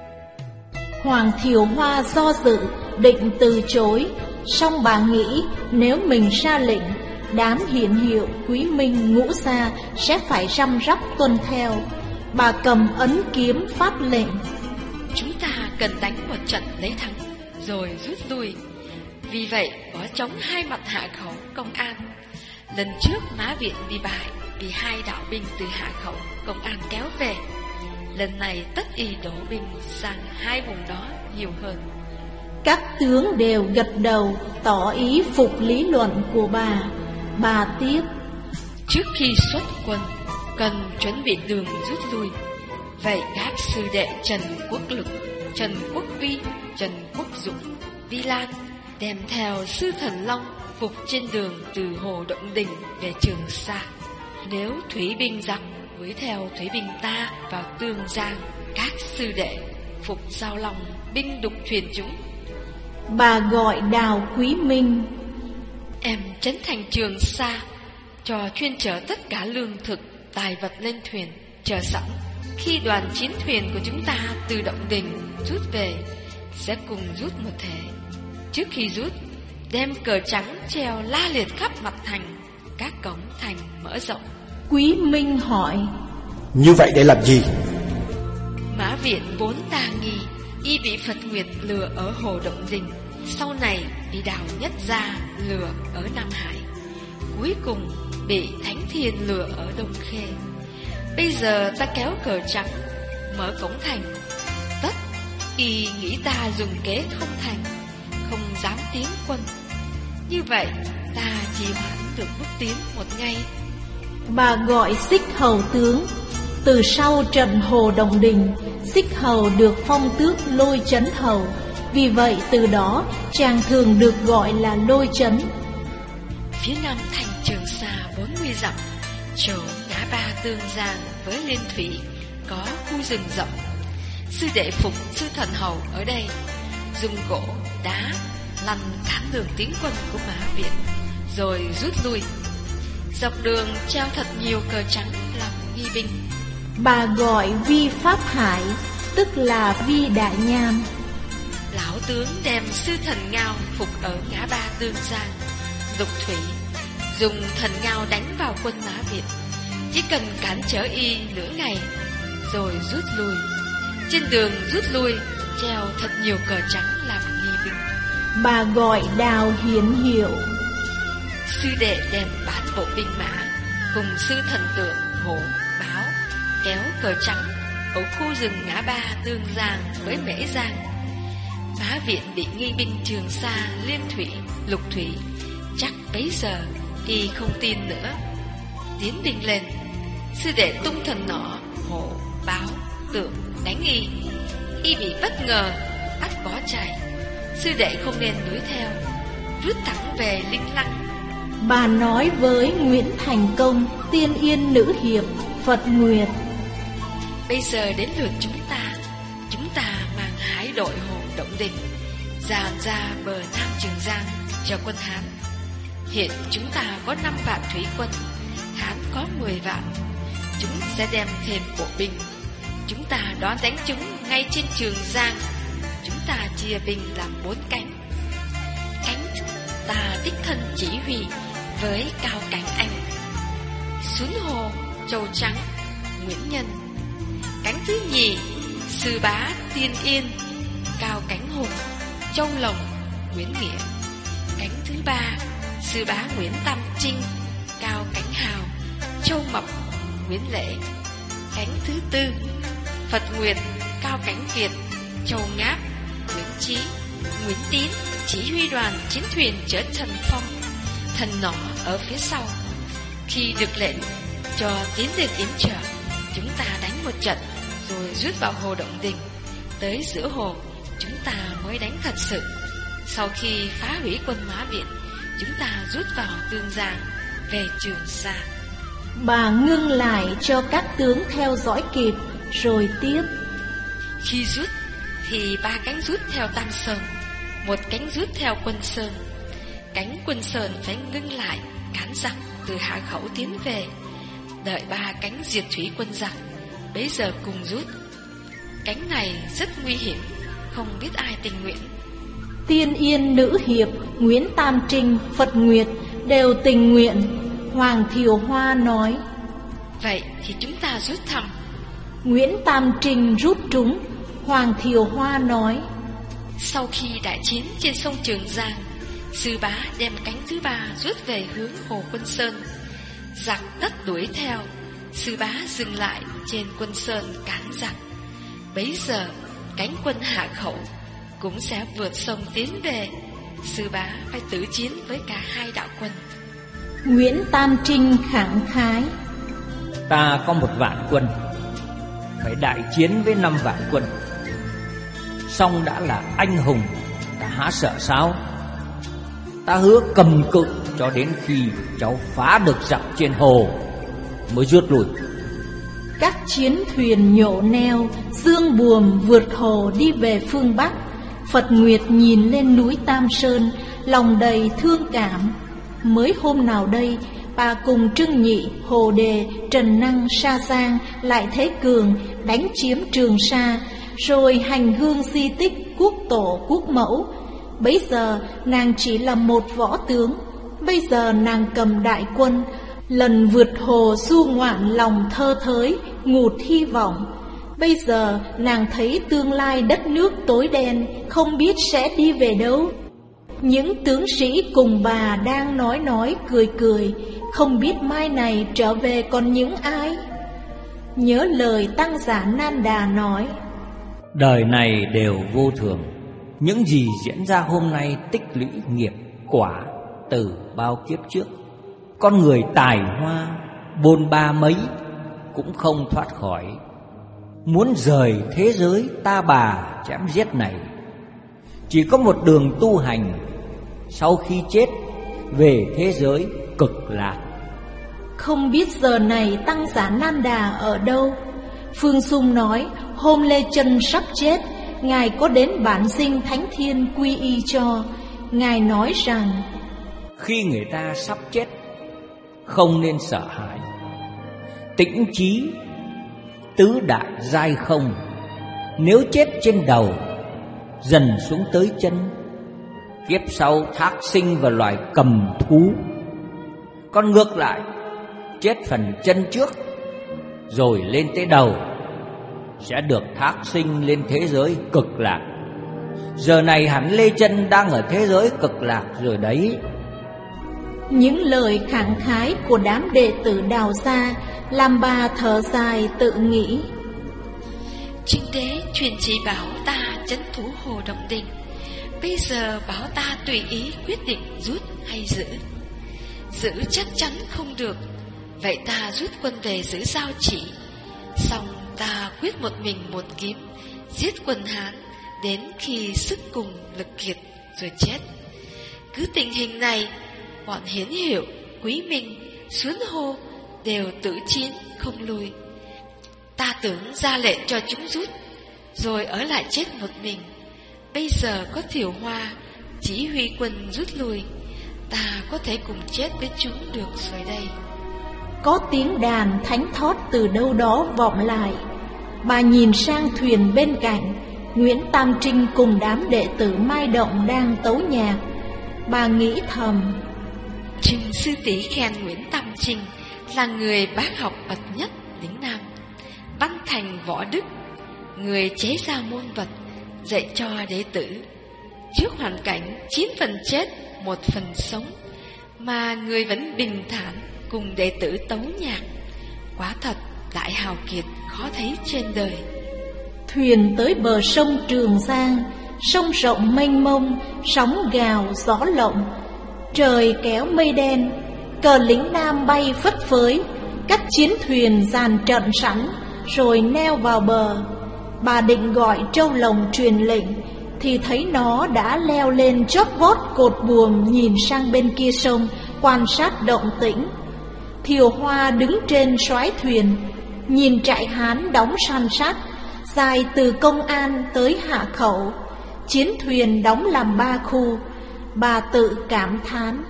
Hoàng Thiều Hoa do dự, định từ chối, song bà nghĩ nếu mình ra lệnh, đám Hiển Hiệu Quý Minh Ngũ Sa sẽ phải răm rắp tuân theo. Bà cầm ấn kiếm phát lệnh: Chúng ta cần đánh một trận lấy thắng, rồi rút lui. Vì vậy có chống hai mặt Hạ Khẩu, Công An. Lần trước Mã Viện bị bại, bị hai đạo binh từ Hạ Khẩu, Công An kéo về. Lần này tất y đổ binh sang hai vùng đó nhiều hơn. Các tướng đều gật đầu, tỏ ý phục lý luận của bà. Bà tiếp: Trước khi xuất quân, cần chuẩn bị đường rút lui. Vậy các sư đệ Trần Quốc Lực, Trần Quốc Vi, Trần Quốc Dũng, Vi Lan đem theo sư Thần Long phục trên đường từ Hồ Động Đình về Trường Sa. Nếu thủy binh giặc với theo thủy binh ta vào Tương Giang, các sư đệ phục Giao Long binh đục thuyền chúng. Bà gọi Đào Quý Minh: Em trấn thành Trường Sa, cho chuyên chở tất cả lương thực, tài vật lên thuyền, chờ sẵn. khi đoàn chiến thuyền của chúng ta từ động đình rút về, sẽ cùng rút một thể. Trước khi rút, đem cờ trắng treo la liệt khắp mặt thành, các cổng thành mở rộng. Quý Minh hỏi: Như vậy để làm gì? Mã Viện vốn tà nghi, y bị Phật Nguyệt lừa ở Hồ Động Đình, sau này bị Đào Nhất Gia lừa ở Nam Hải, cuối cùng bị Thánh Thiên lừa ở Đông Khê. Bây giờ ta kéo cờ trắng, mở cổng thành, tất y nghĩ ta dùng kế không thành, không dám tiến quân. Như vậy ta chỉ hoãn được bước tiến một ngày. Bà gọi Xích Hầu tướng. Từ sau trận Hồ Động Đình, Xích Hầu được phong tước Lôi Chấn Hầu, vì vậy từ đó chàng thường được gọi là Lôi Chấn. Phía nam thành Trường Sa bốn mươi dặm, chỗ ngã ba Tương Giang với Liên Thủy có khu rừng rộng. Sư đệ phục Sư Thần Hầu ở đây, dùng gỗ, đá lăn cản đường tiến quân của Mã Viện, rồi rút lui. Dọc đường treo thật nhiều cờ trắng làm nghi binh. Bà gọi Vi Pháp Hải, tức là Vi Đại Nham. Lão tướng đem Sư Thần Ngao phục ở ngã ba Tương Giang, Lục Thủy, dùng thần ngao đánh vào quân Mã Việt, chỉ cần cản trở y nửa ngày, rồi rút lui. Trên đường rút lui treo thật nhiều cờ trắng làm nghi binh. Bà gọi Đào Hiển Hiệu. Sư đệ đem bán bộ binh mã cùng Sư Thần Tượng, Hổ, Báo kéo cờ trắng ở khu rừng ngã ba Tương Giang với Mễ Giang. Mã Viện bị nghi binh Trường Sa, Liên Thủy, Lục Thủy, chắc bấy giờ y không tin nữa. Tiến binh lên, sư đệ tung thần nỏ, Hổ, Báo, Tượng đánh y. Y bị bất ngờ, ắt bỏ chạy. Sư đệ không nên đuổi theo, rút thẳng về Linh Lăng. Bà nói với Nguyễn Thành Công, Tiên Yên Nữ Hiệp, Phật Nguyệt: Bây giờ đến lượt chúng ta. Chúng ta mang hải đội Hồ Động Đình dàn ra bờ Nam Trường Giang cho quân Hán. Hiện chúng ta có năm vạn thủy quân, Hán có mười vạn. Chúng sẽ đem thêm bộ binh. Chúng ta đón đánh chúng ngay trên Trường Giang. Chúng ta chia binh làm bốn cánh. Cánh ta đích thân chỉ huy với Cao Cảnh Anh, Xuân Hồ, Châu Trắng, Nguyễn Nhân. Cánh thứ nhì, Sư Bá, Tiên Yên, Cao Cảnh Hùng, Châu Lồng, Nguyễn Nghĩa. Cánh thứ ba, Sư Bá Nguyễn Tam Trinh, Cao Cảnh Hào, Châu Mập, Nguyễn Lễ. Cánh thứ tư, Phật Nguyệt, Cao Cảnh Kiệt, Châu Ngáp, Nguyễn Chí, Nguyễn Tín chỉ huy đoàn chiến thuyền chở Thần Phong, Thần Nỏ ở phía sau. Khi được lệnh cho tiến lên yểm trợ, chúng ta đánh một trận rồi rút vào Hồ Động Đình. Tới giữa hồ, chúng ta mới đánh thật sự. Sau khi phá hủy quân Mã Viện, chúng ta rút vào Tương Giang về Trường Sa. Bà ngưng lại cho các tướng theo dõi kịp, rồi tiếp: Khi rút thì ba cánh rút theo Tam Sơn, một cánh rút theo Quân Sơn. Cánh Quân Sơn phải ngưng lại cản giặc từ Hạ Khẩu tiến về, đợi ba cánh diệt thủy quân giặc bấy giờ cùng rút. Cánh này rất nguy hiểm, không biết ai tình nguyện. Tiên Yên Nữ Hiệp, Nguyễn Tam Trinh, Phật Nguyệt đều tình nguyện. Hoàng Thiều Hoa nói: Vậy thì chúng ta rút thăm. Nguyễn Tam Trinh rút trúng. Hoàng Thiều Hoa nói: Sau khi đại chiến trên sông Trường Giang, Sư Bá đem cánh thứ ba rút về hướng Hồ Quân Sơn. Giặc tất đuổi theo, Sư Bá dừng lại trên Quân Sơn cản giặc. Bấy giờ cánh quân Hạ Khẩu cũng sẽ vượt sông tiến về. Sư Bá phải tử chiến với cả hai đạo quân. Nguyễn Tam Trinh khẳng khái: Ta có một vạn quân, phải đại chiến với năm vạn quân. Song đã là anh hùng, ta há sợ sao? Ta hứa cầm cự cho đến khi cháu phá được giặc trên hồ mới rút lui. Các chiến thuyền nhổ neo, dương buồm vượt hồ đi về phương Bắc. Phật Nguyệt nhìn lên núi Tam Sơn, lòng đầy thương cảm. Mới hôm nào đây, bà cùng Trưng Nhị, Hồ Đề, Trần Năng, Sa Giang, lại Thế Cường đánh chiếm Trường Sa, rồi hành hương di tích quốc tổ quốc mẫu. Bấy giờ nàng chỉ là một võ tướng, bây giờ nàng cầm đại quân, lần vượt hồ du ngoạn lòng thơ thới, ngụt hy vọng. Bây giờ nàng thấy tương lai đất nước tối đen, không biết sẽ đi về đâu. Những tướng sĩ cùng bà đang nói nói cười cười, không biết mai này trở về còn những ai. Nhớ lời Tăng Giả Nan Đà nói: đời này đều vô thường, những gì diễn ra hôm nay tích lũy nghiệp quả từ bao kiếp trước. Con người tài hoa bôn ba mấy cũng không thoát khỏi. Muốn rời thế giới ta bà chém giết này, chỉ có một đường tu hành, sau khi chết về thế giới cực lạc. Không biết giờ này Tăng Giả Nan Đà ở đâu. Phương Xung nói hôm Lê Chân sắp chết, Ngài có đến bản dinh Thánh Thiên quy y cho. Ngài nói rằng khi người ta sắp chết không nên sợ hãi, tĩnh trí tứ đại giai không. Nếu chết trên đầu, dần xuống tới chân, kiếp sau thác sinh vào loài cầm thú. Còn ngược lại, chết phần chân trước rồi lên tới đầu, sẽ được thác sinh lên thế giới cực lạc. Giờ này hẳn Lê Chân đang ở thế giới cực lạc rồi đấy. Những lời khẳng khái của đám đệ tử Đào Gia làm bà thở dài tự nghĩ: Chính đế truyền chỉ bảo ta trấn thủ Hồ Động Đình, bây giờ bảo ta tùy ý quyết định rút hay giữ. Giữ chắc chắn không được, vậy ta rút quân về giữ Giao Chỉ. Xong ta quyết một mình một kiếm giết quân Hán đến khi sức cùng lực kiệt rồi chết. Cứ tình hình này, bọn Hiến Hiệu, Quý Minh, Xuân Hô đều tự chiến không lùi. Ta tưởng ra lệnh cho chúng rút, rồi ở lại chết một mình. Bây giờ có Thiểu Hoa chỉ huy quân rút lui, ta có thể cùng chết với chúng được rồi đây. Có tiếng đàn thánh thót từ đâu đó vọng lại. Bà nhìn sang thuyền bên cạnh, Nguyễn Tam Trinh cùng đám đệ tử Mai Động đang tấu nhạc. Bà nghĩ thầm: Trinh sư tỷ khen Nguyễn Tam Trinh là người bác học bậc nhất lĩnh Nam, văn thành võ đức, người chế ra môn vật, dạy cho đệ tử. Trước hoàn cảnh chín phần chết, một phần sống, mà người vẫn bình thản cùng đệ tử tấu nhạc. Quá thật đại hào kiệt khó thấy trên đời. Thuyền tới bờ sông Trường Giang, sông rộng mênh mông, sóng gào gió lộng. Trời kéo mây đen, cờ lính Nam bay phất phới. Các chiến thuyền dàn trận sẵn, rồi neo vào bờ. Bà định gọi trâu lồng truyền lệnh, thì thấy nó đã leo lên chót vót cột buồm, nhìn sang bên kia sông quan sát động tĩnh. Thiều Hoa đứng trên soái thuyền, nhìn trại Hán đóng san sát, dài từ Công An tới Hạ Khẩu. Chiến thuyền đóng làm ba khu. Bà tự cảm thán: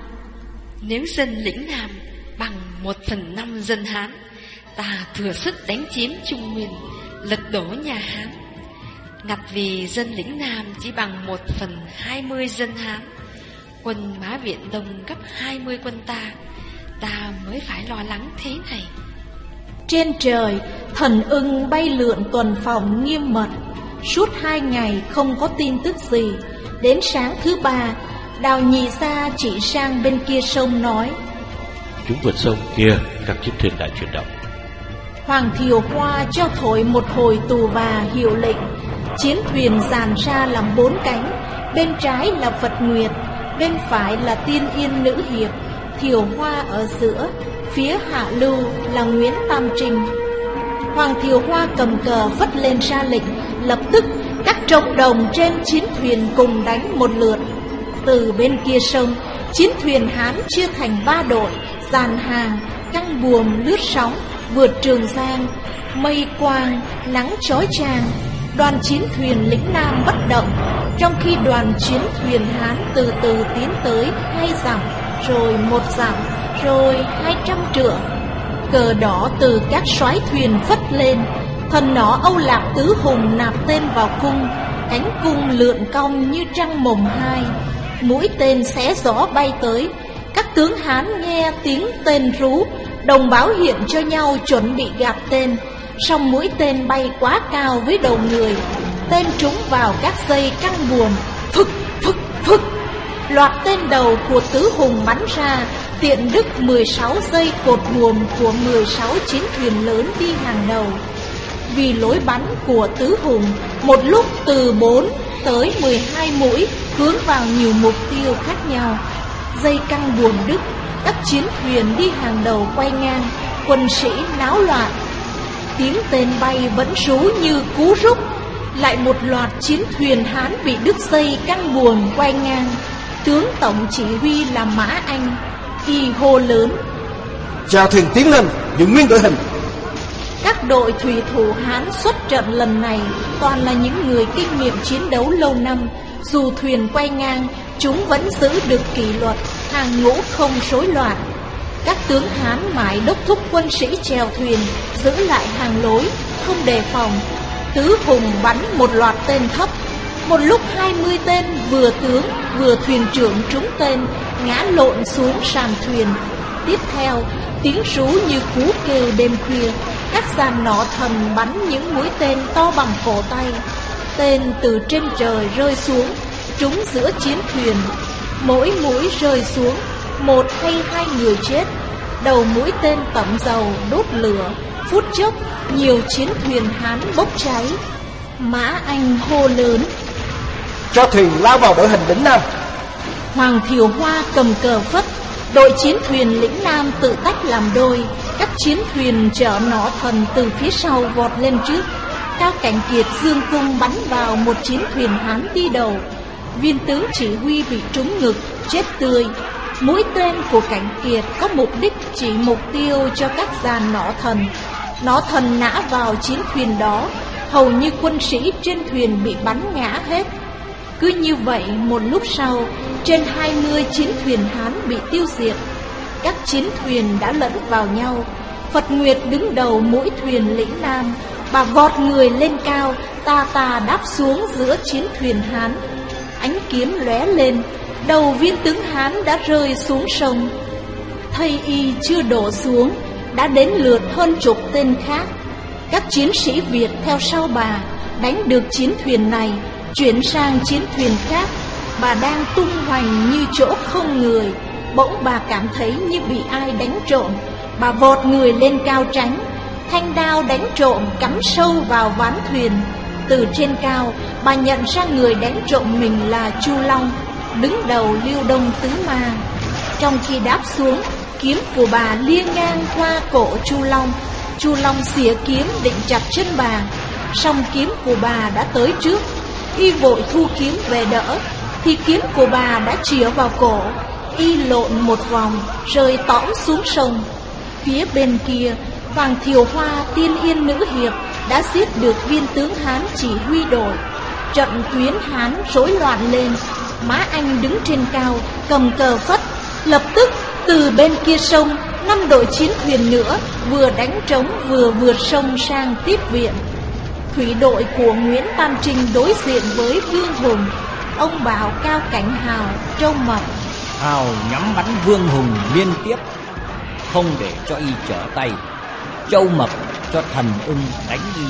nếu dân lĩnh Nam bằng một phần năm dân Hán, ta thừa sức đánh chiếm Trung Nguyên, lật đổ nhà Hán. Ngặt vì dân lĩnh Nam chỉ bằng một phần hai mươi dân Hán, quân Mã Viện Đông gấp hai mươi quân ta, ta mới phải lo lắng thế này. Trên trời, thần ưng bay lượn tuần phòng nghiêm mật. Suốt hai ngày không có tin tức gì. Đến sáng thứ ba, Đào Nhị Gia chỉ sang bên kia sông nói: chúng vượt sông kia, các chiếc thuyền đã chuyển động. Hoàng Thiều Hoa cho thổi một hồi tù và hiệu lệnh. Chiến thuyền dàn ra làm bốn cánh, bên trái là Phật Nguyệt, bên phải là Tiên Yên Nữ Hiệp, Thiều Hoa ở giữa, phía hạ lưu là Nguyễn Tam Trinh. Hoàng Thiều Hoa cầm cờ phất lên ra lệnh, lập tức các trống đồng trên chiến thuyền cùng đánh một lượt. Từ bên kia sông, chiến thuyền Hán chia thành ba đội, dàn hàng, căng buồm lướt sóng, vượt Trường Giang. Mây quang, nắng chói chang. Đoàn chiến thuyền lĩnh Nam bất động, trong khi đoàn chiến thuyền Hán từ từ tiến tới hai dặm, rồi một dặm, rồi hai trăm trượng. Cờ đỏ từ các soái thuyền phất lên. Thần nỏ Âu Lạc Tứ Hùng nạp tên vào cung, cánh cung lượn cong như trăng mồng hai. Mũi tên xé gió bay tới. Các tướng Hán nghe tiếng tên rú, đồng báo hiện cho nhau chuẩn bị gạt tên. Song mũi tên bay quá cao với đầu người, tên trúng vào các dây căng buồm, phực phực phực. Loạt tên đầu của Tứ Hùng bắn ra, tiện đứt mười sáu dây cột buồm của mười sáu chiến thuyền lớn đi hàng đầu. Vì lối bắn của Tứ Hùng, một lúc từ bốn tới mười hai mũi hướng vào nhiều mục tiêu khác nhau. Dây căng buồm đứt, các chiến thuyền đi hàng đầu quay ngang, quân sĩ náo loạn. Tiếng tên bay vẫn rú như cú rúc. Lại một loạt chiến thuyền Hán bị đứt dây căng buồm quay ngang. Tướng tổng chỉ huy là Mã Anh, y hô lớn: chào thuyền tiến lên, giữ nguyên đội hình. Các đội thủy thủ Hán xuất trận lần này toàn là những người kinh nghiệm chiến đấu lâu năm. Dù thuyền quay ngang, chúng vẫn giữ được kỷ luật, hàng ngũ không rối loạn. Các tướng Hán mãi đốc thúc quân sĩ chèo thuyền, giữ lại hàng lối, không đề phòng. Tứ Hùng bắn một loạt tên thấp. Một lúc hai mươi tên vừa tướng vừa thuyền trưởng trúng tên, ngã lộn xuống sàn thuyền. Tiếp theo, tiếng rú như cú kêu đêm khuya. Các dàn nỏ thần bắn những mũi tên to bằng cổ tay. Tên từ trên trời rơi xuống, trúng giữa chiến thuyền. Mỗi mũi rơi xuống, một hay hai người chết. Đầu mũi tên tẩm dầu đốt lửa. Phút chốc, nhiều chiến thuyền Hán bốc cháy. Mã Anh hô lớn: cho thuyền lao vào đội hình lĩnh Nam. Hoàng Thiều Hoa cầm cờ phất. Đội chiến thuyền lĩnh Nam tự tách làm đôi. Các chiến thuyền chở nỏ thần từ phía sau vọt lên trước. Cao Cảnh Kiệt dương cung bắn vào một chiến thuyền Hán đi đầu. Viên tướng chỉ huy bị trúng ngực, chết tươi. Mũi tên của Cảnh Kiệt có mục đích chỉ mục tiêu cho các dàn nỏ thần. Nỏ thần nã vào chiến thuyền đó, hầu như quân sĩ trên thuyền bị bắn ngã hết. Cứ như vậy, một lúc sau, trên hai mươi chiến thuyền Hán bị tiêu diệt. Các chiến thuyền đã lẫn vào nhau. Phật Nguyệt đứng đầu mũi thuyền lĩnh Nam. Bà vọt người lên cao, ta ta đáp xuống giữa chiến thuyền Hán. Ánh kiếm lóe lên, đầu viên tướng Hán đã rơi xuống sông. Thây y chưa đổ xuống, đã đến lượt hơn chục tên khác. Các chiến sĩ Việt theo sau bà đánh được chiến thuyền này, chuyển sang chiến thuyền khác. Bà đang tung hoành như chỗ không người. Bỗng bà cảm thấy như bị ai đánh trộm. Bà vọt người lên cao tránh. Thanh đao đánh trộm cắm sâu vào ván thuyền. Từ trên cao, bà nhận ra người đánh trộm mình là Chu Long, đứng đầu Liêu Đông Tứ Ma. Trong khi đáp xuống, kiếm của bà lia ngang qua cổ Chu Long. Chu Long xỉa kiếm định chặt chân bà, song kiếm của bà đã tới trước. Y vội thu kiếm về đỡ, thì kiếm của bà đã chĩa vào cổ. Y lộn một vòng, rơi tõm xuống sông. Phía bên kia, Hoàng Thiều Hoa Tiên Yên nữ hiệp đã giết được viên tướng Hán chỉ huy đội. Trận tuyến Hán rối loạn lên. Mã Anh đứng trên cao, cầm cờ phất. Lập tức từ bên kia sông, năm đội chiến thuyền nữa vừa đánh trống vừa vượt sông sang tiếp viện. Thủy đội của Nguyễn Tam Trinh đối diện với Vương Hùng. Ông bảo Cao Cảnh Hào, Châu Mập: Hào nhắm bắn Vương Hùng liên tiếp, không để cho y trở tay. Châu Mập cho Thần Ưng đánh y.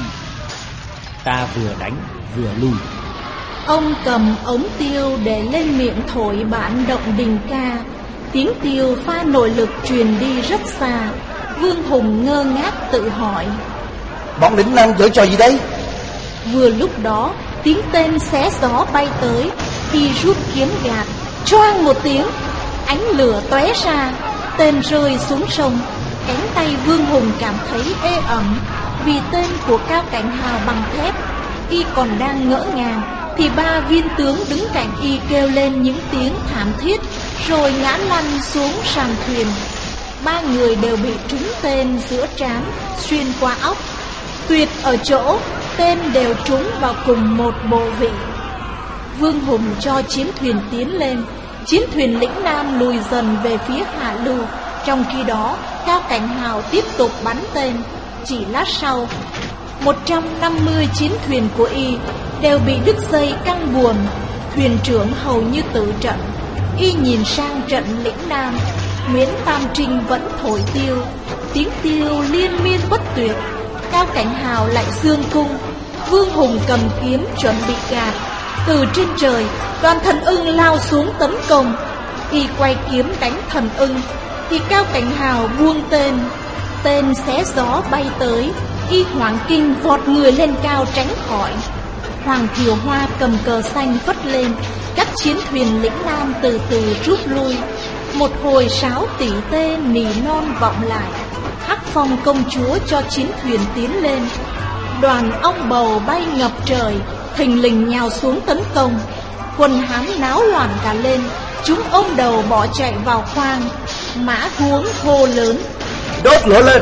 Ta vừa đánh vừa lui. Ông cầm ống tiêu để lên miệng thổi bản Động Đình Ca. Tiếng tiêu pha nội lực truyền đi rất xa. Vương Hùng ngơ ngác tự hỏi: bọn lĩnh Nam giở trò gì đấy? Vừa lúc đó, tiếng tên xé gió bay tới. Y rút kiếm gạt, choang một tiếng, ánh lửa tóe ra. Tên rơi xuống sông. Cánh tay Vương Hùng cảm thấy ê ẩm, vì tên của Cao Cảnh Hào bằng thép. Y còn đang ngỡ ngàng thì ba viên tướng đứng cạnh y kêu lên những tiếng thảm thiết, rồi ngã lăn xuống sàn thuyền. Ba người đều bị trúng tên giữa trán, xuyên qua óc. Tuyệt ở chỗ tên đều trúng vào cùng một bộ vị. Vương Hùng cho chiến thuyền tiến lên. Chiến thuyền lĩnh Nam lùi dần về phía hạ lưu. Trong khi đó, Cao Cảnh Hào tiếp tục bắn tên. Chỉ lát sau, một trăm năm mươi chiến thuyền của y đều bị đứt dây căng buồm. Thuyền trưởng hầu như tử trận. Y nhìn sang trận lĩnh Nam. Nguyễn Tam Trinh vẫn thổi tiêu, tiếng tiêu liên miên bất tuyệt. Cao Cảnh Hào lại dương cung. Vương Hùng cầm kiếm chuẩn bị gạt. Từ trên trời, đoàn Thần Ưng lao xuống tấn công. Y quay kiếm đánh Thần Ưng thì Cao Cảnh Hào buông tên. Tên xé gió bay tới. Y hoảng kinh vọt người lên cao tránh khỏi. Hoàng Thiều Hoa cầm cờ xanh phất lên. Các chiến thuyền lĩnh Nam từ từ rút lui. Một hồi sáo tỉ tê nỉ non vọng lại. Hắc Phong công chúa cho chiến thuyền tiến lên. Đoàn ong bầu bay ngập trời, thình lình nhào xuống tấn công. Quân Hán náo loạn cả lên. Chúng ôm đầu bỏ chạy vào khoang. Mã Huống hô lớn: đốt lửa lên!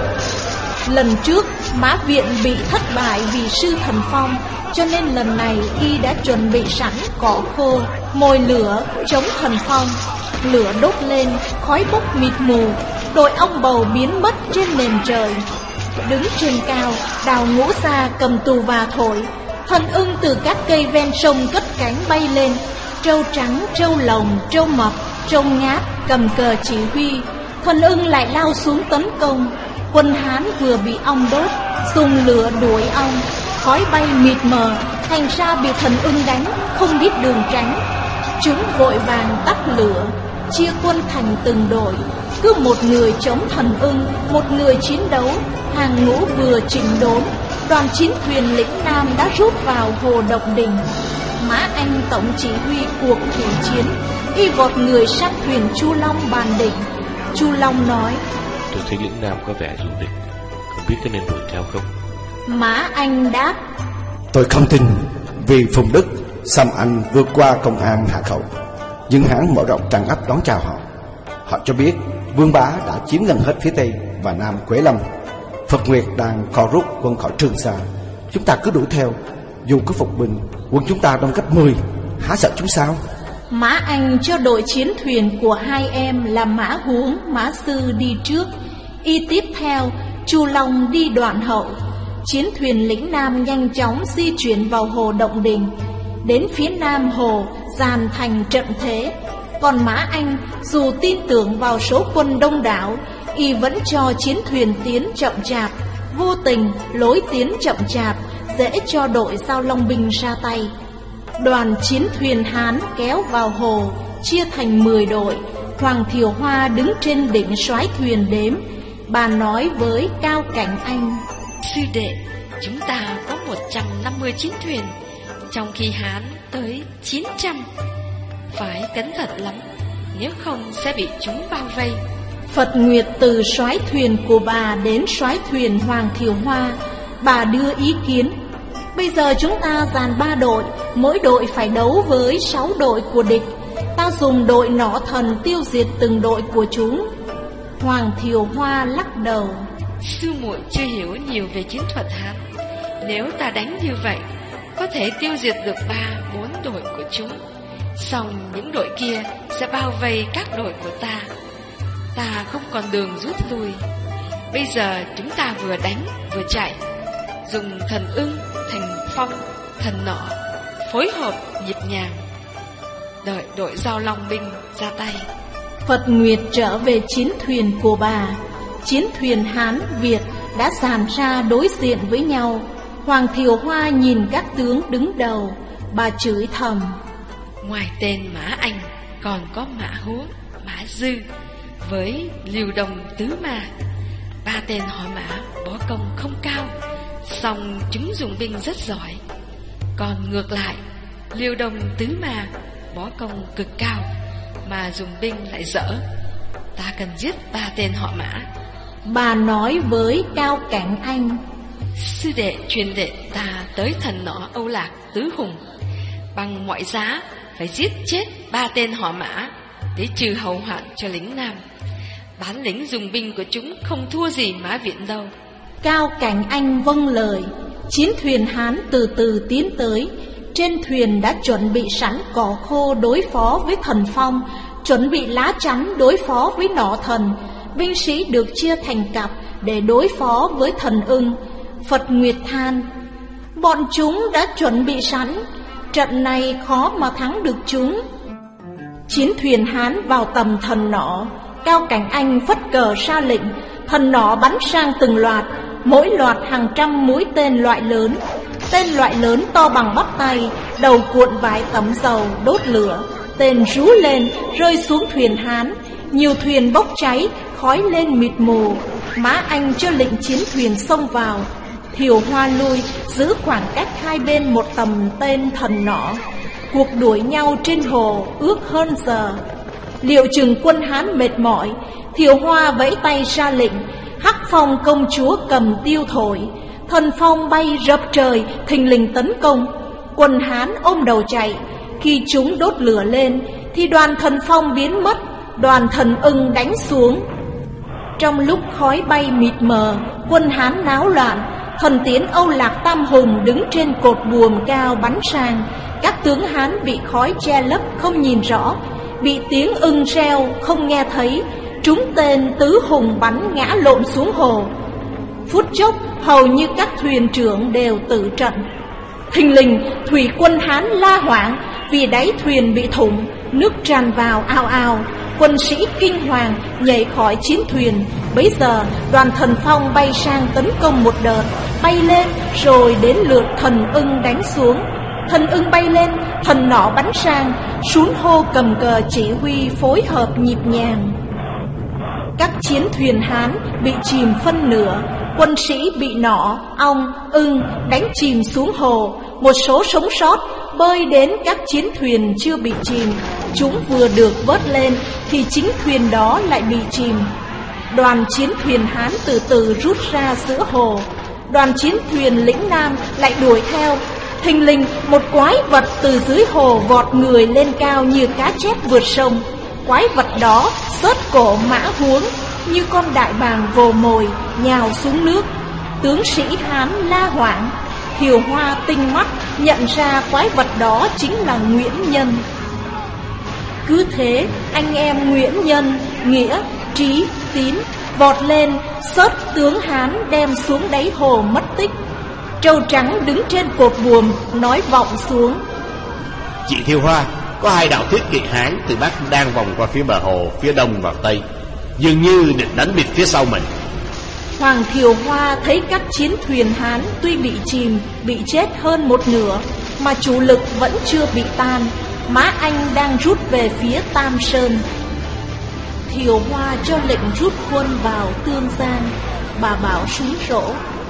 Lần trước Mã Viện bị thất bại vì sư thần phong, cho nên lần này y đã chuẩn bị sẵn cỏ khô, mồi lửa chống thần phong. Lửa đốt lên, khói bốc mịt mù. Đội ong bầu biến mất trên nền trời. Đứng trên cao, Đào Ngũ Sa cầm tù và thổi. Thần Ưng từ các cây ven sông cất cánh bay lên. Trâu trắng, trâu lồng, trâu mập, trâu nhát cầm cờ chỉ huy. Thần Ưng lại lao xuống tấn công. Quân Hán vừa bị ong đốt, dùng lửa đuổi ong. Khói bay mịt mờ, thành ra bị Thần Ưng đánh, không biết đường tránh. Chúng vội vàng tắt lửa, chia quân thành từng đội. Cứ một người chống Thần Ưng, một người chiến đấu. Hàng ngũ vừa chỉnh đốn, đoàn chiến thuyền lĩnh Nam đã rút vào hồ Độc Đình. Mã Anh tổng chỉ huy cuộc thủy chiến. Y vọt người sang thuyền Chu Long bàn đỉnh. Chu Long nói: tôi thấy lĩnh Nam có vẻ du địch, không biết có nên đuổi theo không? Mã Anh đáp: tôi không tin, vì Phùng Đức xâm Anh vượt qua Công An Hạ Khẩu, nhưng Hán mở rộng tràn ấp đón chào họ. Họ cho biết Vương Bá đã chiếm gần hết phía Tây và Nam Quế Lâm. Phật Nguyệt đang co rút quân khỏi Trường Sa. Chúng ta cứ đuổi theo, dù có phục binh, quân chúng ta đông gấp mười, há sợ chúng sao? Mã Anh cho đội chiến thuyền của hai em là Mã Huống, Mã Sư đi trước. Y tiếp theo, Chu Long đi đoạn hậu. Chiến thuyền lĩnh Nam nhanh chóng di chuyển vào hồ Động Đình. Đến phía nam hồ, dàn thành trận thế. Còn Mã Anh, dù tin tưởng vào số quân đông đảo, y vẫn cho chiến thuyền tiến chậm chạp. Vô tình, lối tiến chậm chạp dễ cho đội Giao Long binh ra tay. Đoàn chiến thuyền Hán kéo vào hồ, chia thành mười đội. Hoàng Thiều Hoa đứng trên đỉnh soái thuyền đếm. Bà nói với Cao Cảnh Anh: sư đệ, chúng ta có một trăm năm mươi chiến thuyền, trong khi Hán tới chín trăm. Phải cẩn thận lắm, nếu không sẽ bị chúng bao vây. Phật Nguyệt từ soái thuyền của bà đến soái thuyền Hoàng Thiều Hoa. Bà đưa ý kiến: bây giờ chúng ta dàn ba đội, mỗi đội phải đấu với sáu đội của địch. Ta dùng đội nỏ thần tiêu diệt từng đội của chúng. Hoàng Thiều Hoa lắc đầu: sư muội chưa hiểu nhiều về chiến thuật Hán. Nếu ta đánh như vậy, có thể tiêu diệt được ba bốn đội của chúng. Xong những đội kia sẽ bao vây các đội của ta. Ta không còn đường rút lui. Bây giờ chúng ta vừa đánh vừa chạy, dùng Thần Ưng, Thần Phong, Thần Nỏ phối hợp nhịp nhàng, đợi đội Giao Long binh ra tay. Phật Nguyệt trở về chiến thuyền của bà. Chiến thuyền Hán Việt đã dàn ra đối diện với nhau. Hoàng Thiều Hoa nhìn các tướng đứng đầu. Bà chửi thầm: ngoài tên Mã Anh còn có Mã Huống, Mã Dư với Liêu Đồng Tứ Ma. Ba tên họ Mã võ công không cao, song chúng dùng binh rất giỏi. Còn ngược lại, Liêu Đồng Tứ Ma võ công cực cao mà dùng binh lại dở. Ta cần giết ba tên họ Mã. Bà nói với Cao Cảnh Anh: sư đệ truyền đệ ta tới Thần Nỏ Âu Lạc Tứ Hùng, bằng mọi giá phải giết chết ba tên họ Mã để trừ hậu hoạn cho lính Nam. Bản lĩnh dùng binh của chúng không thua gì Mã Viện đâu. Cao Cảnh Anh vâng lời. Chiến thuyền Hán từ từ tiến tới. Trên thuyền đã chuẩn bị sẵn cỏ khô đối phó với Thần Phong, chuẩn bị lá chắn đối phó với Nỏ Thần. binh sĩ được chia thành cặp để đối phó với thần ưng. Phật Nguyệt than: bọn chúng đã chuẩn bị sẵn, trận này khó mà thắng được chúng. Chiến thuyền Hán vào tầm thần nỏ, Cao Cảnh Anh phất cờ ra lệnh, thần nỏ bắn sang từng loạt, mỗi loạt hàng trăm mũi tên loại lớn. Tên loại lớn to bằng bắp tay, đầu cuộn vài tấm dầu đốt lửa, tên rú lên rơi xuống thuyền Hán. Nhiều thuyền bốc cháy, khói lên mịt mù. Mã Anh cho lệnh chiến thuyền xông vào. Thiều Hoa lui, giữ khoảng cách hai bên một tầm tên thần nỏ. Cuộc đuổi nhau trên hồ ước hơn giờ. Liệu chừng quân Hán mệt mỏi, Thiều Hoa vẫy tay ra lệnh. Hắc Phong công chúa cầm tiêu thổi, thần phong bay rập trời, thình lình tấn công. Quân Hán ôm đầu chạy. Khi chúng đốt lửa lên thì đoàn thần phong biến mất, đoàn thần ưng đánh xuống. Trong lúc khói bay mịt mờ, quân Hán náo loạn. Thần tiến Âu Lạc Tam Hùng đứng trên cột buồm cao bắn sang. Các tướng Hán bị khói che lấp không nhìn rõ, bị tiếng ưng reo không nghe thấy. Trúng tên tứ hùng bắn ngã lộn xuống hồ. Phút chốc hầu như các thuyền trưởng đều tử trận. Thình lình thủy quân Hán la hoảng vì đáy thuyền bị thủng, nước tràn vào ao ao. Quân sĩ kinh hoàng nhảy khỏi chiến thuyền. Bấy giờ đoàn thần phong bay sang tấn công một đợt, bay lên rồi đến lượt thần ưng đánh xuống. Thần ưng bay lên, thần nỏ bắn sang, sún hô cầm cờ chỉ huy phối hợp nhịp nhàng. Các chiến thuyền Hán bị chìm phân nửa, quân sĩ bị nỏ, ong, ưng đánh chìm xuống hồ. Một số sống sót bơi đến các chiến thuyền chưa bị chìm. Chúng vừa được vớt lên thì chính thuyền đó lại bị chìm. Đoàn chiến thuyền Hán từ từ rút ra giữa hồ. Đoàn chiến thuyền lĩnh Nam lại đuổi theo. Thình lình một quái vật từ dưới hồ vọt người lên cao như cá chép vượt sông. Quái vật đó xớt cổ mã huống như con đại bàng vồ mồi nhào xuống nước. Tướng sĩ Hán la hoảng. Thiều Hoa tinh mắt nhận ra quái vật đó chính là Nguyễn Nhân. Cứ thế anh em Nguyễn Nhân, Nghĩa, Trí, Tín vọt lên xớt tướng Hán đem xuống đáy hồ mất tích. Trâu Trắng đứng trên cột buồm nói vọng xuống: chị Thiều Hoa, có hai đạo thiết kỵ Hán từ Bắc đang vòng qua phía bờ hồ, phía đông vào tây, dường như định đánh bịt phía sau mình. Hoàng Thiều Hoa thấy các chiến thuyền Hán tuy bị chìm, bị chết hơn một nửa, mà chủ lực vẫn chưa bị tan. Mã Anh đang rút về phía Tam Sơn. Thiều Hoa cho lệnh rút quân vào Tương Giang. Bà bảo súng rỗ: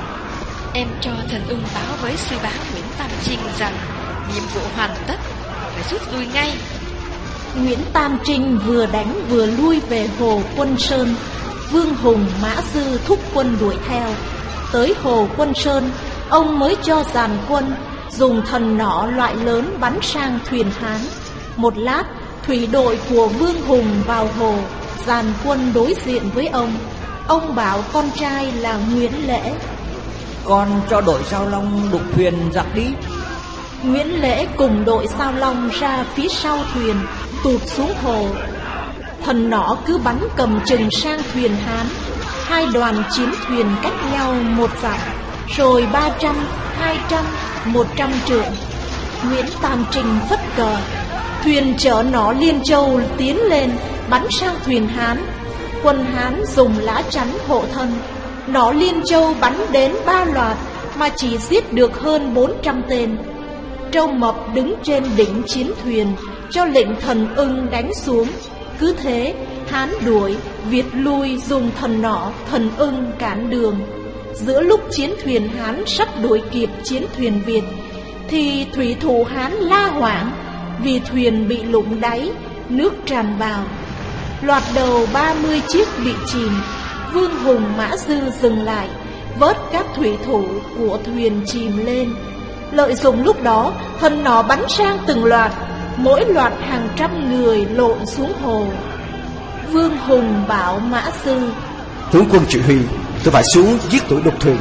em cho thần ưng báo với sư bá Nguyễn Tam Trinh rằng nhiệm vụ hoàn tất, phải rút lui ngay. Nguyễn Tam Trinh vừa đánh vừa lui về hồ Quân Sơn. Vương Hùng Mã Dư thúc quân đuổi theo. Tới hồ Quân Sơn, ông mới cho dàn quân dùng thần nỏ loại lớn bắn sang thuyền Hán. Một lát, thủy đội của Vương Hùng vào hồ, dàn quân đối diện với ông. Ông bảo con trai là Nguyễn Lễ: con cho đội Sao Long đục thuyền giặc đi. Nguyễn Lễ cùng đội Sao Long ra phía sau thuyền, tụt xuống hồ. Thần nỏ cứ bắn cầm chừng sang thuyền Hán. Hai đoàn chiến thuyền cách nhau một dặm, rồi ba trăm, hai trăm, một trăm trượng. Nguyễn Tam Trinh phất cờ, thuyền chở nỏ Liên Châu tiến lên, bắn sang thuyền Hán. Quân Hán dùng lá chắn hộ thân. Nỏ Liên Châu bắn đến ba loạt mà chỉ giết được hơn bốn trăm tên. Trâu Mập đứng trên đỉnh chiến thuyền cho lệnh thần ưng đánh xuống. Cứ thế Hán đuổi, Việt lui dùng thần nỏ, thần ưng cản đường. Giữa lúc chiến thuyền Hán sắp đuổi kịp chiến thuyền Việt thì thủy thủ Hán la hoảng vì thuyền bị lũng đáy, nước tràn vào. Loạt đầu ba mươi chiếc bị chìm. Vương Hùng Mã Dư dừng lại, vớt các thủy thủ của thuyền chìm lên. Lợi dụng lúc đó, thần nỏ bắn sang từng loạt, mỗi loạt hàng trăm người lộn xuống hồ. Vương Hùng bảo Mã Dư: tướng quân chỉ huy, tôi phải xuống giết tụi đục thuyền.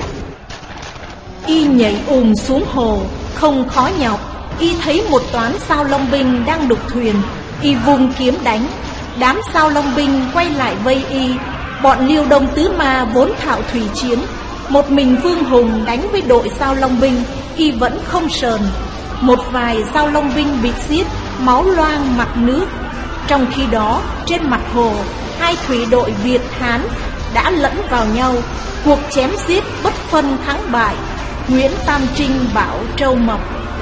Y nhảy ùm xuống hồ, không khó nhọc. Y thấy một toán Sao Long binh đang đục thuyền, y vung kiếm đánh. Đám Sao Long binh quay lại vây y. Bọn Liêu Đông Tứ Ma vốn thạo thủy chiến, một mình Vương Hùng đánh với đội Giao Long binh, y vẫn không sờn. Một vài Giao Long binh bị giết, máu loang mặt nước. Trong khi đó, trên mặt hồ, hai thủy đội Việt Hán đã lẫn vào nhau, cuộc chém giết bất phân thắng bại. Nguyễn Tam Trinh bảo Trâu Mập: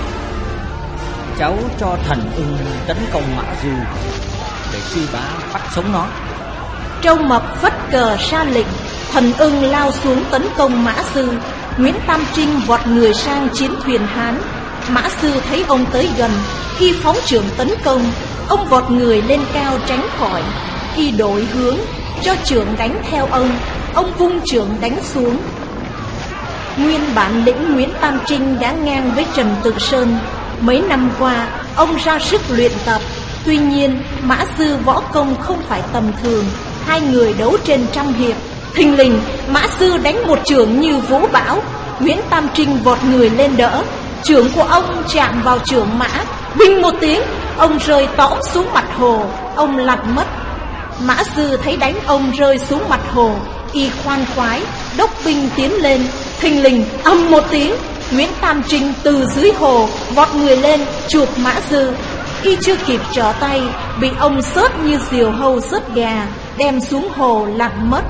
cháu cho Thần Ưng tấn công Mã Dư để Sư Bá bắt sống nó. Trâu Mập phất cờ ra lệnh, Thần Ưng lao xuống tấn công Mã Dư. Nguyễn Tam Trinh vọt người sang chiến thuyền Hán. Mã Dư thấy ông tới gần, khi phóng chưởng tấn công, ông vọt người lên cao tránh khỏi. Y đổi hướng, cho chưởng đánh theo ông, ông vung chưởng đánh xuống. Nguyên bản lĩnh Nguyễn Tam Trinh đã ngang với Trần Tự Sơn. Mấy năm qua, ông ra sức luyện tập. Tuy nhiên, Mã Dư võ công không phải tầm thường. Hai người đấu trên trăm hiệp. Thình lình, Mã Dư đánh một chưởng như vũ bão. Nguyễn Tam Trinh vọt người lên đỡ. Chưởng của ông chạm vào chưởng Mã. Binh một tiếng, ông rơi tõm xuống mặt hồ. Ông lặn mất. Mã Dư thấy đánh ông rơi xuống mặt hồ, y khoan khoái đốc binh tiến lên. Thình lình, âm một tiếng, Nguyễn Tam Trinh từ dưới hồ vọt người lên chụp Mã Dư. Y chưa kịp trở tay, bị ông xớt như diều hâu xớt gà, đem xuống hồ lặn mất.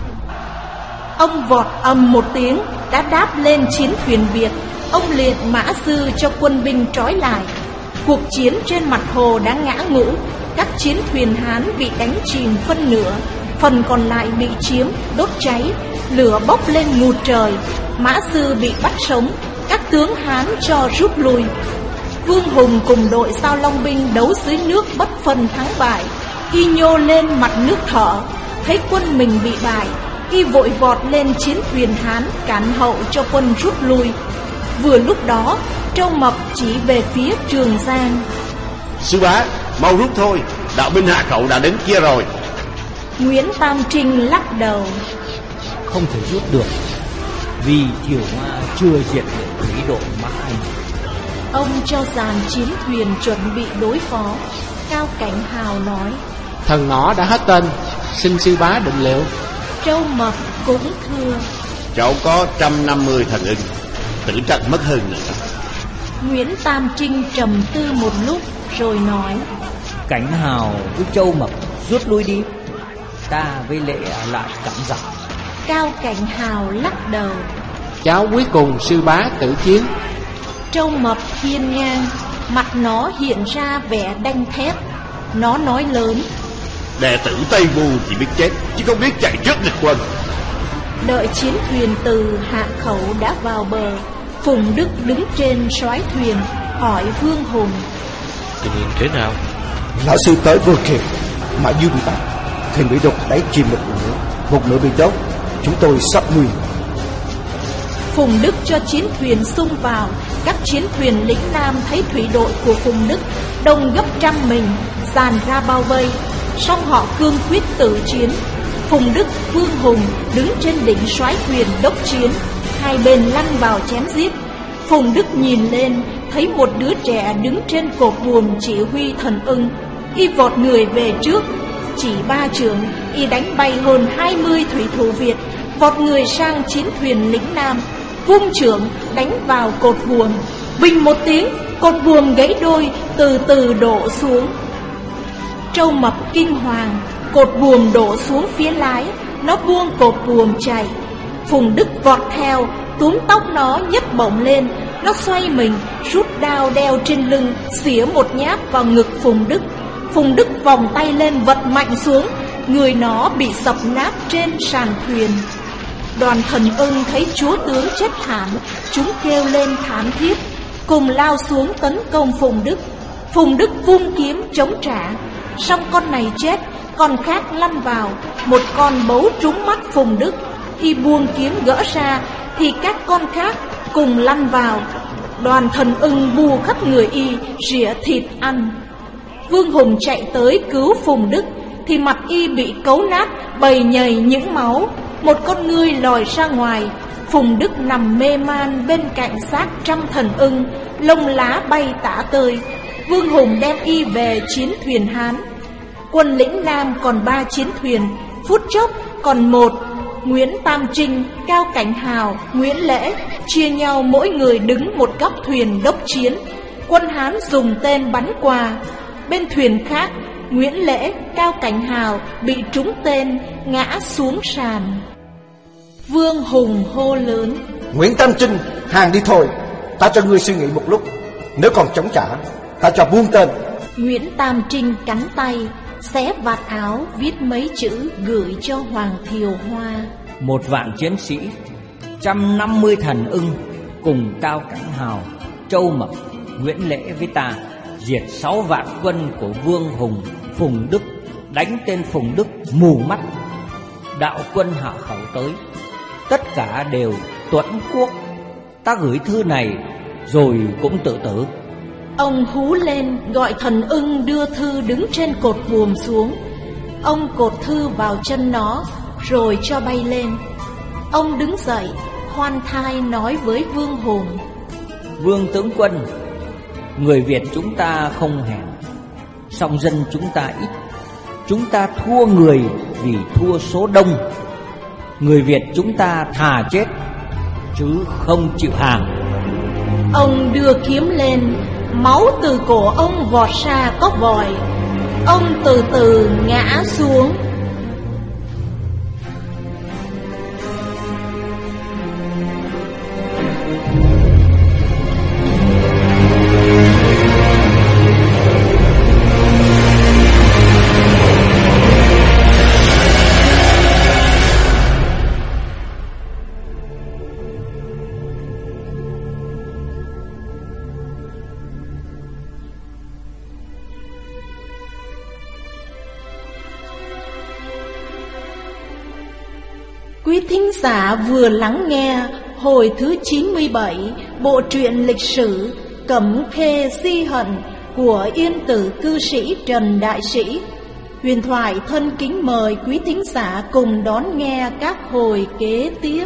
Ông vọt ầm một tiếng, đã đáp lên chiến thuyền Việt. Ông liệt Mã Dư cho quân binh trói lại. Cuộc chiến trên mặt hồ đã ngã ngũ. Các chiến thuyền Hán bị đánh chìm phân nửa, phần còn lại bị chiếm, đốt cháy. Lửa bốc lên ngút trời. Mã Dư bị bắt sống. Các tướng Hán cho rút lui. Vương Hùng cùng đội Giao Long binh đấu dưới nước bất phân thắng bại. Y nhô lên mặt nước thở, thấy quân mình bị bại, y vội vọt lên chiến thuyền Hán cản hậu cho quân rút lui. Vừa lúc đó, Trâu Mập chỉ về phía Trường Giang: Sư Bá, mau rút thôi, đạo binh hạ khẩu đã đến kia rồi. Nguyễn Tam Trinh lắc đầu: không thể rút được, vì Thiểu Hoa chưa diệt được thủy đội Mã Anh. Ông cho dàn chiến thuyền chuẩn bị đối phó. Cao Cảnh Hào nói: thần ngõ đã hết tên, xin sư bá định liệu. Trâu Mập cũng thưa: cháu có trăm năm mươi thần ưng, tử trận mất hơn nữa. Nguyễn Tam Trinh trầm tư một lúc rồi nói: Cảnh Hào với Châu Mập rút lui đi, ta với Lệ lại cắm giặc. Cao Cảnh Hào lắc đầu: cháu cuối cùng sư bá tử chiến. Trâu Mập hiên ngang, mặt nó hiện ra vẻ đanh thép. Nó nói lớn: đệ tử Tây Vu chỉ biết chết, chứ không biết chạy trước địch quân. Đợi chiến thuyền từ hạ khẩu đã vào bờ, Phùng Đức đứng trên soái thuyền hỏi Vương Hùng: tình hình thế nào? Lão sư tới vừa kịp, Mã Dư bị bắt, thuyền bị đục đáy chìm một nửa, một nửa bị đốt, chúng tôi sắp nguy. Phùng Đức cho chiến thuyền xung vào. Các chiến thuyền lĩnh Nam thấy thủy đội của Phùng Đức đông gấp trăm mình, dàn ra bao vây, song họ cương quyết tử chiến. Phùng Đức, Vương Hùng đứng trên đỉnh soái thuyền đốc chiến, hai bên lăn vào chém giết. Phùng Đức nhìn lên, thấy một đứa trẻ đứng trên cột buồm chỉ huy thần ưng. Y vọt người về trước, chỉ ba chưởng, y đánh bay hơn hai mươi thủy thủ Việt, vọt người sang chiến thuyền lĩnh Nam, vung chưởng đánh vào cột buồm. Bình một tiếng, cột buồm gãy đôi, từ từ đổ xuống. Trâu Mập kinh hoàng, cột buồm đổ xuống phía lái, nó buông cột buồm chạy. Phùng Đức vọt theo, túm tóc nó nhấc bổng lên. Nó xoay mình, rút đao đeo trên lưng, xỉa một nhát vào ngực Phùng Đức. Phùng Đức vòng tay lên vật mạnh xuống, người nó bị sập nát trên sàn thuyền. Đoàn thần ưng thấy chúa tướng chết thảm, chúng kêu lên thảm thiết, cùng lao xuống tấn công Phùng Đức. Phùng Đức vung kiếm chống trả, song con này chết, con khác lăn vào, một con bấu trúng mắt Phùng Đức. Y buông kiếm gỡ ra, thì các con khác cùng lăn vào. Đoàn thần ưng bù khắp người y, rỉa thịt ăn. Vương Hùng chạy tới cứu Phùng Đức, thì mặt y bị cấu nát, bầy nhầy những máu. Một con ngươi lòi ra ngoài. Phùng Đức nằm mê man bên cạnh xác trăm thần ưng, lông lá bay tả tơi. Vương Hùng đem y về chiến thuyền Hán. Quân lĩnh Nam còn ba chiến thuyền, phút chốc Còn một, Nguyễn Tam Trinh, Cao Cảnh Hào, Nguyễn Lễ chia nhau mỗi người đứng một góc thuyền đốc chiến. Quân Hán dùng tên bắn qua. Bên thuyền khác, Nguyễn Lễ, Cao Cảnh Hào bị trúng tên ngã xuống sàn. Vương Hùng hô lớn: Nguyễn Tam Trinh, hàng đi thôi. Ta cho ngươi suy nghĩ một lúc. Nếu còn chống trả, ta cho buông tên. Nguyễn Tam Trinh cắn tay, xé vạt áo, viết mấy chữ gửi cho Hoàng Thiều Hoa. Một vạn chiến sĩ, trăm năm mươi thần ưng cùng Cao Cảnh Hào, Châu Mập, Nguyễn Lễ với ta diệt sáu vạn quân của Vương Hùng, Phùng Đức, đánh tên Phùng Đức mù mắt. Đạo quân hạ khẩu tới, tất cả đều tuẫn quốc. Ta gửi thư này rồi cũng tự tử. Ông hú lên gọi thần ưng đưa thư đứng trên cột buồm xuống. Ông cột thư vào chân nó rồi cho bay lên. Ông đứng dậy khoan thai nói với Vương Hùng: Vương tướng quân, người Việt chúng ta không hèn, song dân chúng ta ít. Chúng ta thua người vì thua số đông. Người Việt chúng ta thà chết chứ không chịu hàng. Ông đưa kiếm lên, máu từ cổ ông vọt ra có vòi. Ông từ từ ngã xuống. Quý thính giả vừa lắng nghe hồi thứ chín mươi bảy bộ truyện lịch sử Cẩm Khê Si Hận của Yên Tử cư sĩ Trần Đại Sĩ. Huyền Thoại thân kính mời quý thính giả cùng đón nghe các hồi kế tiếp.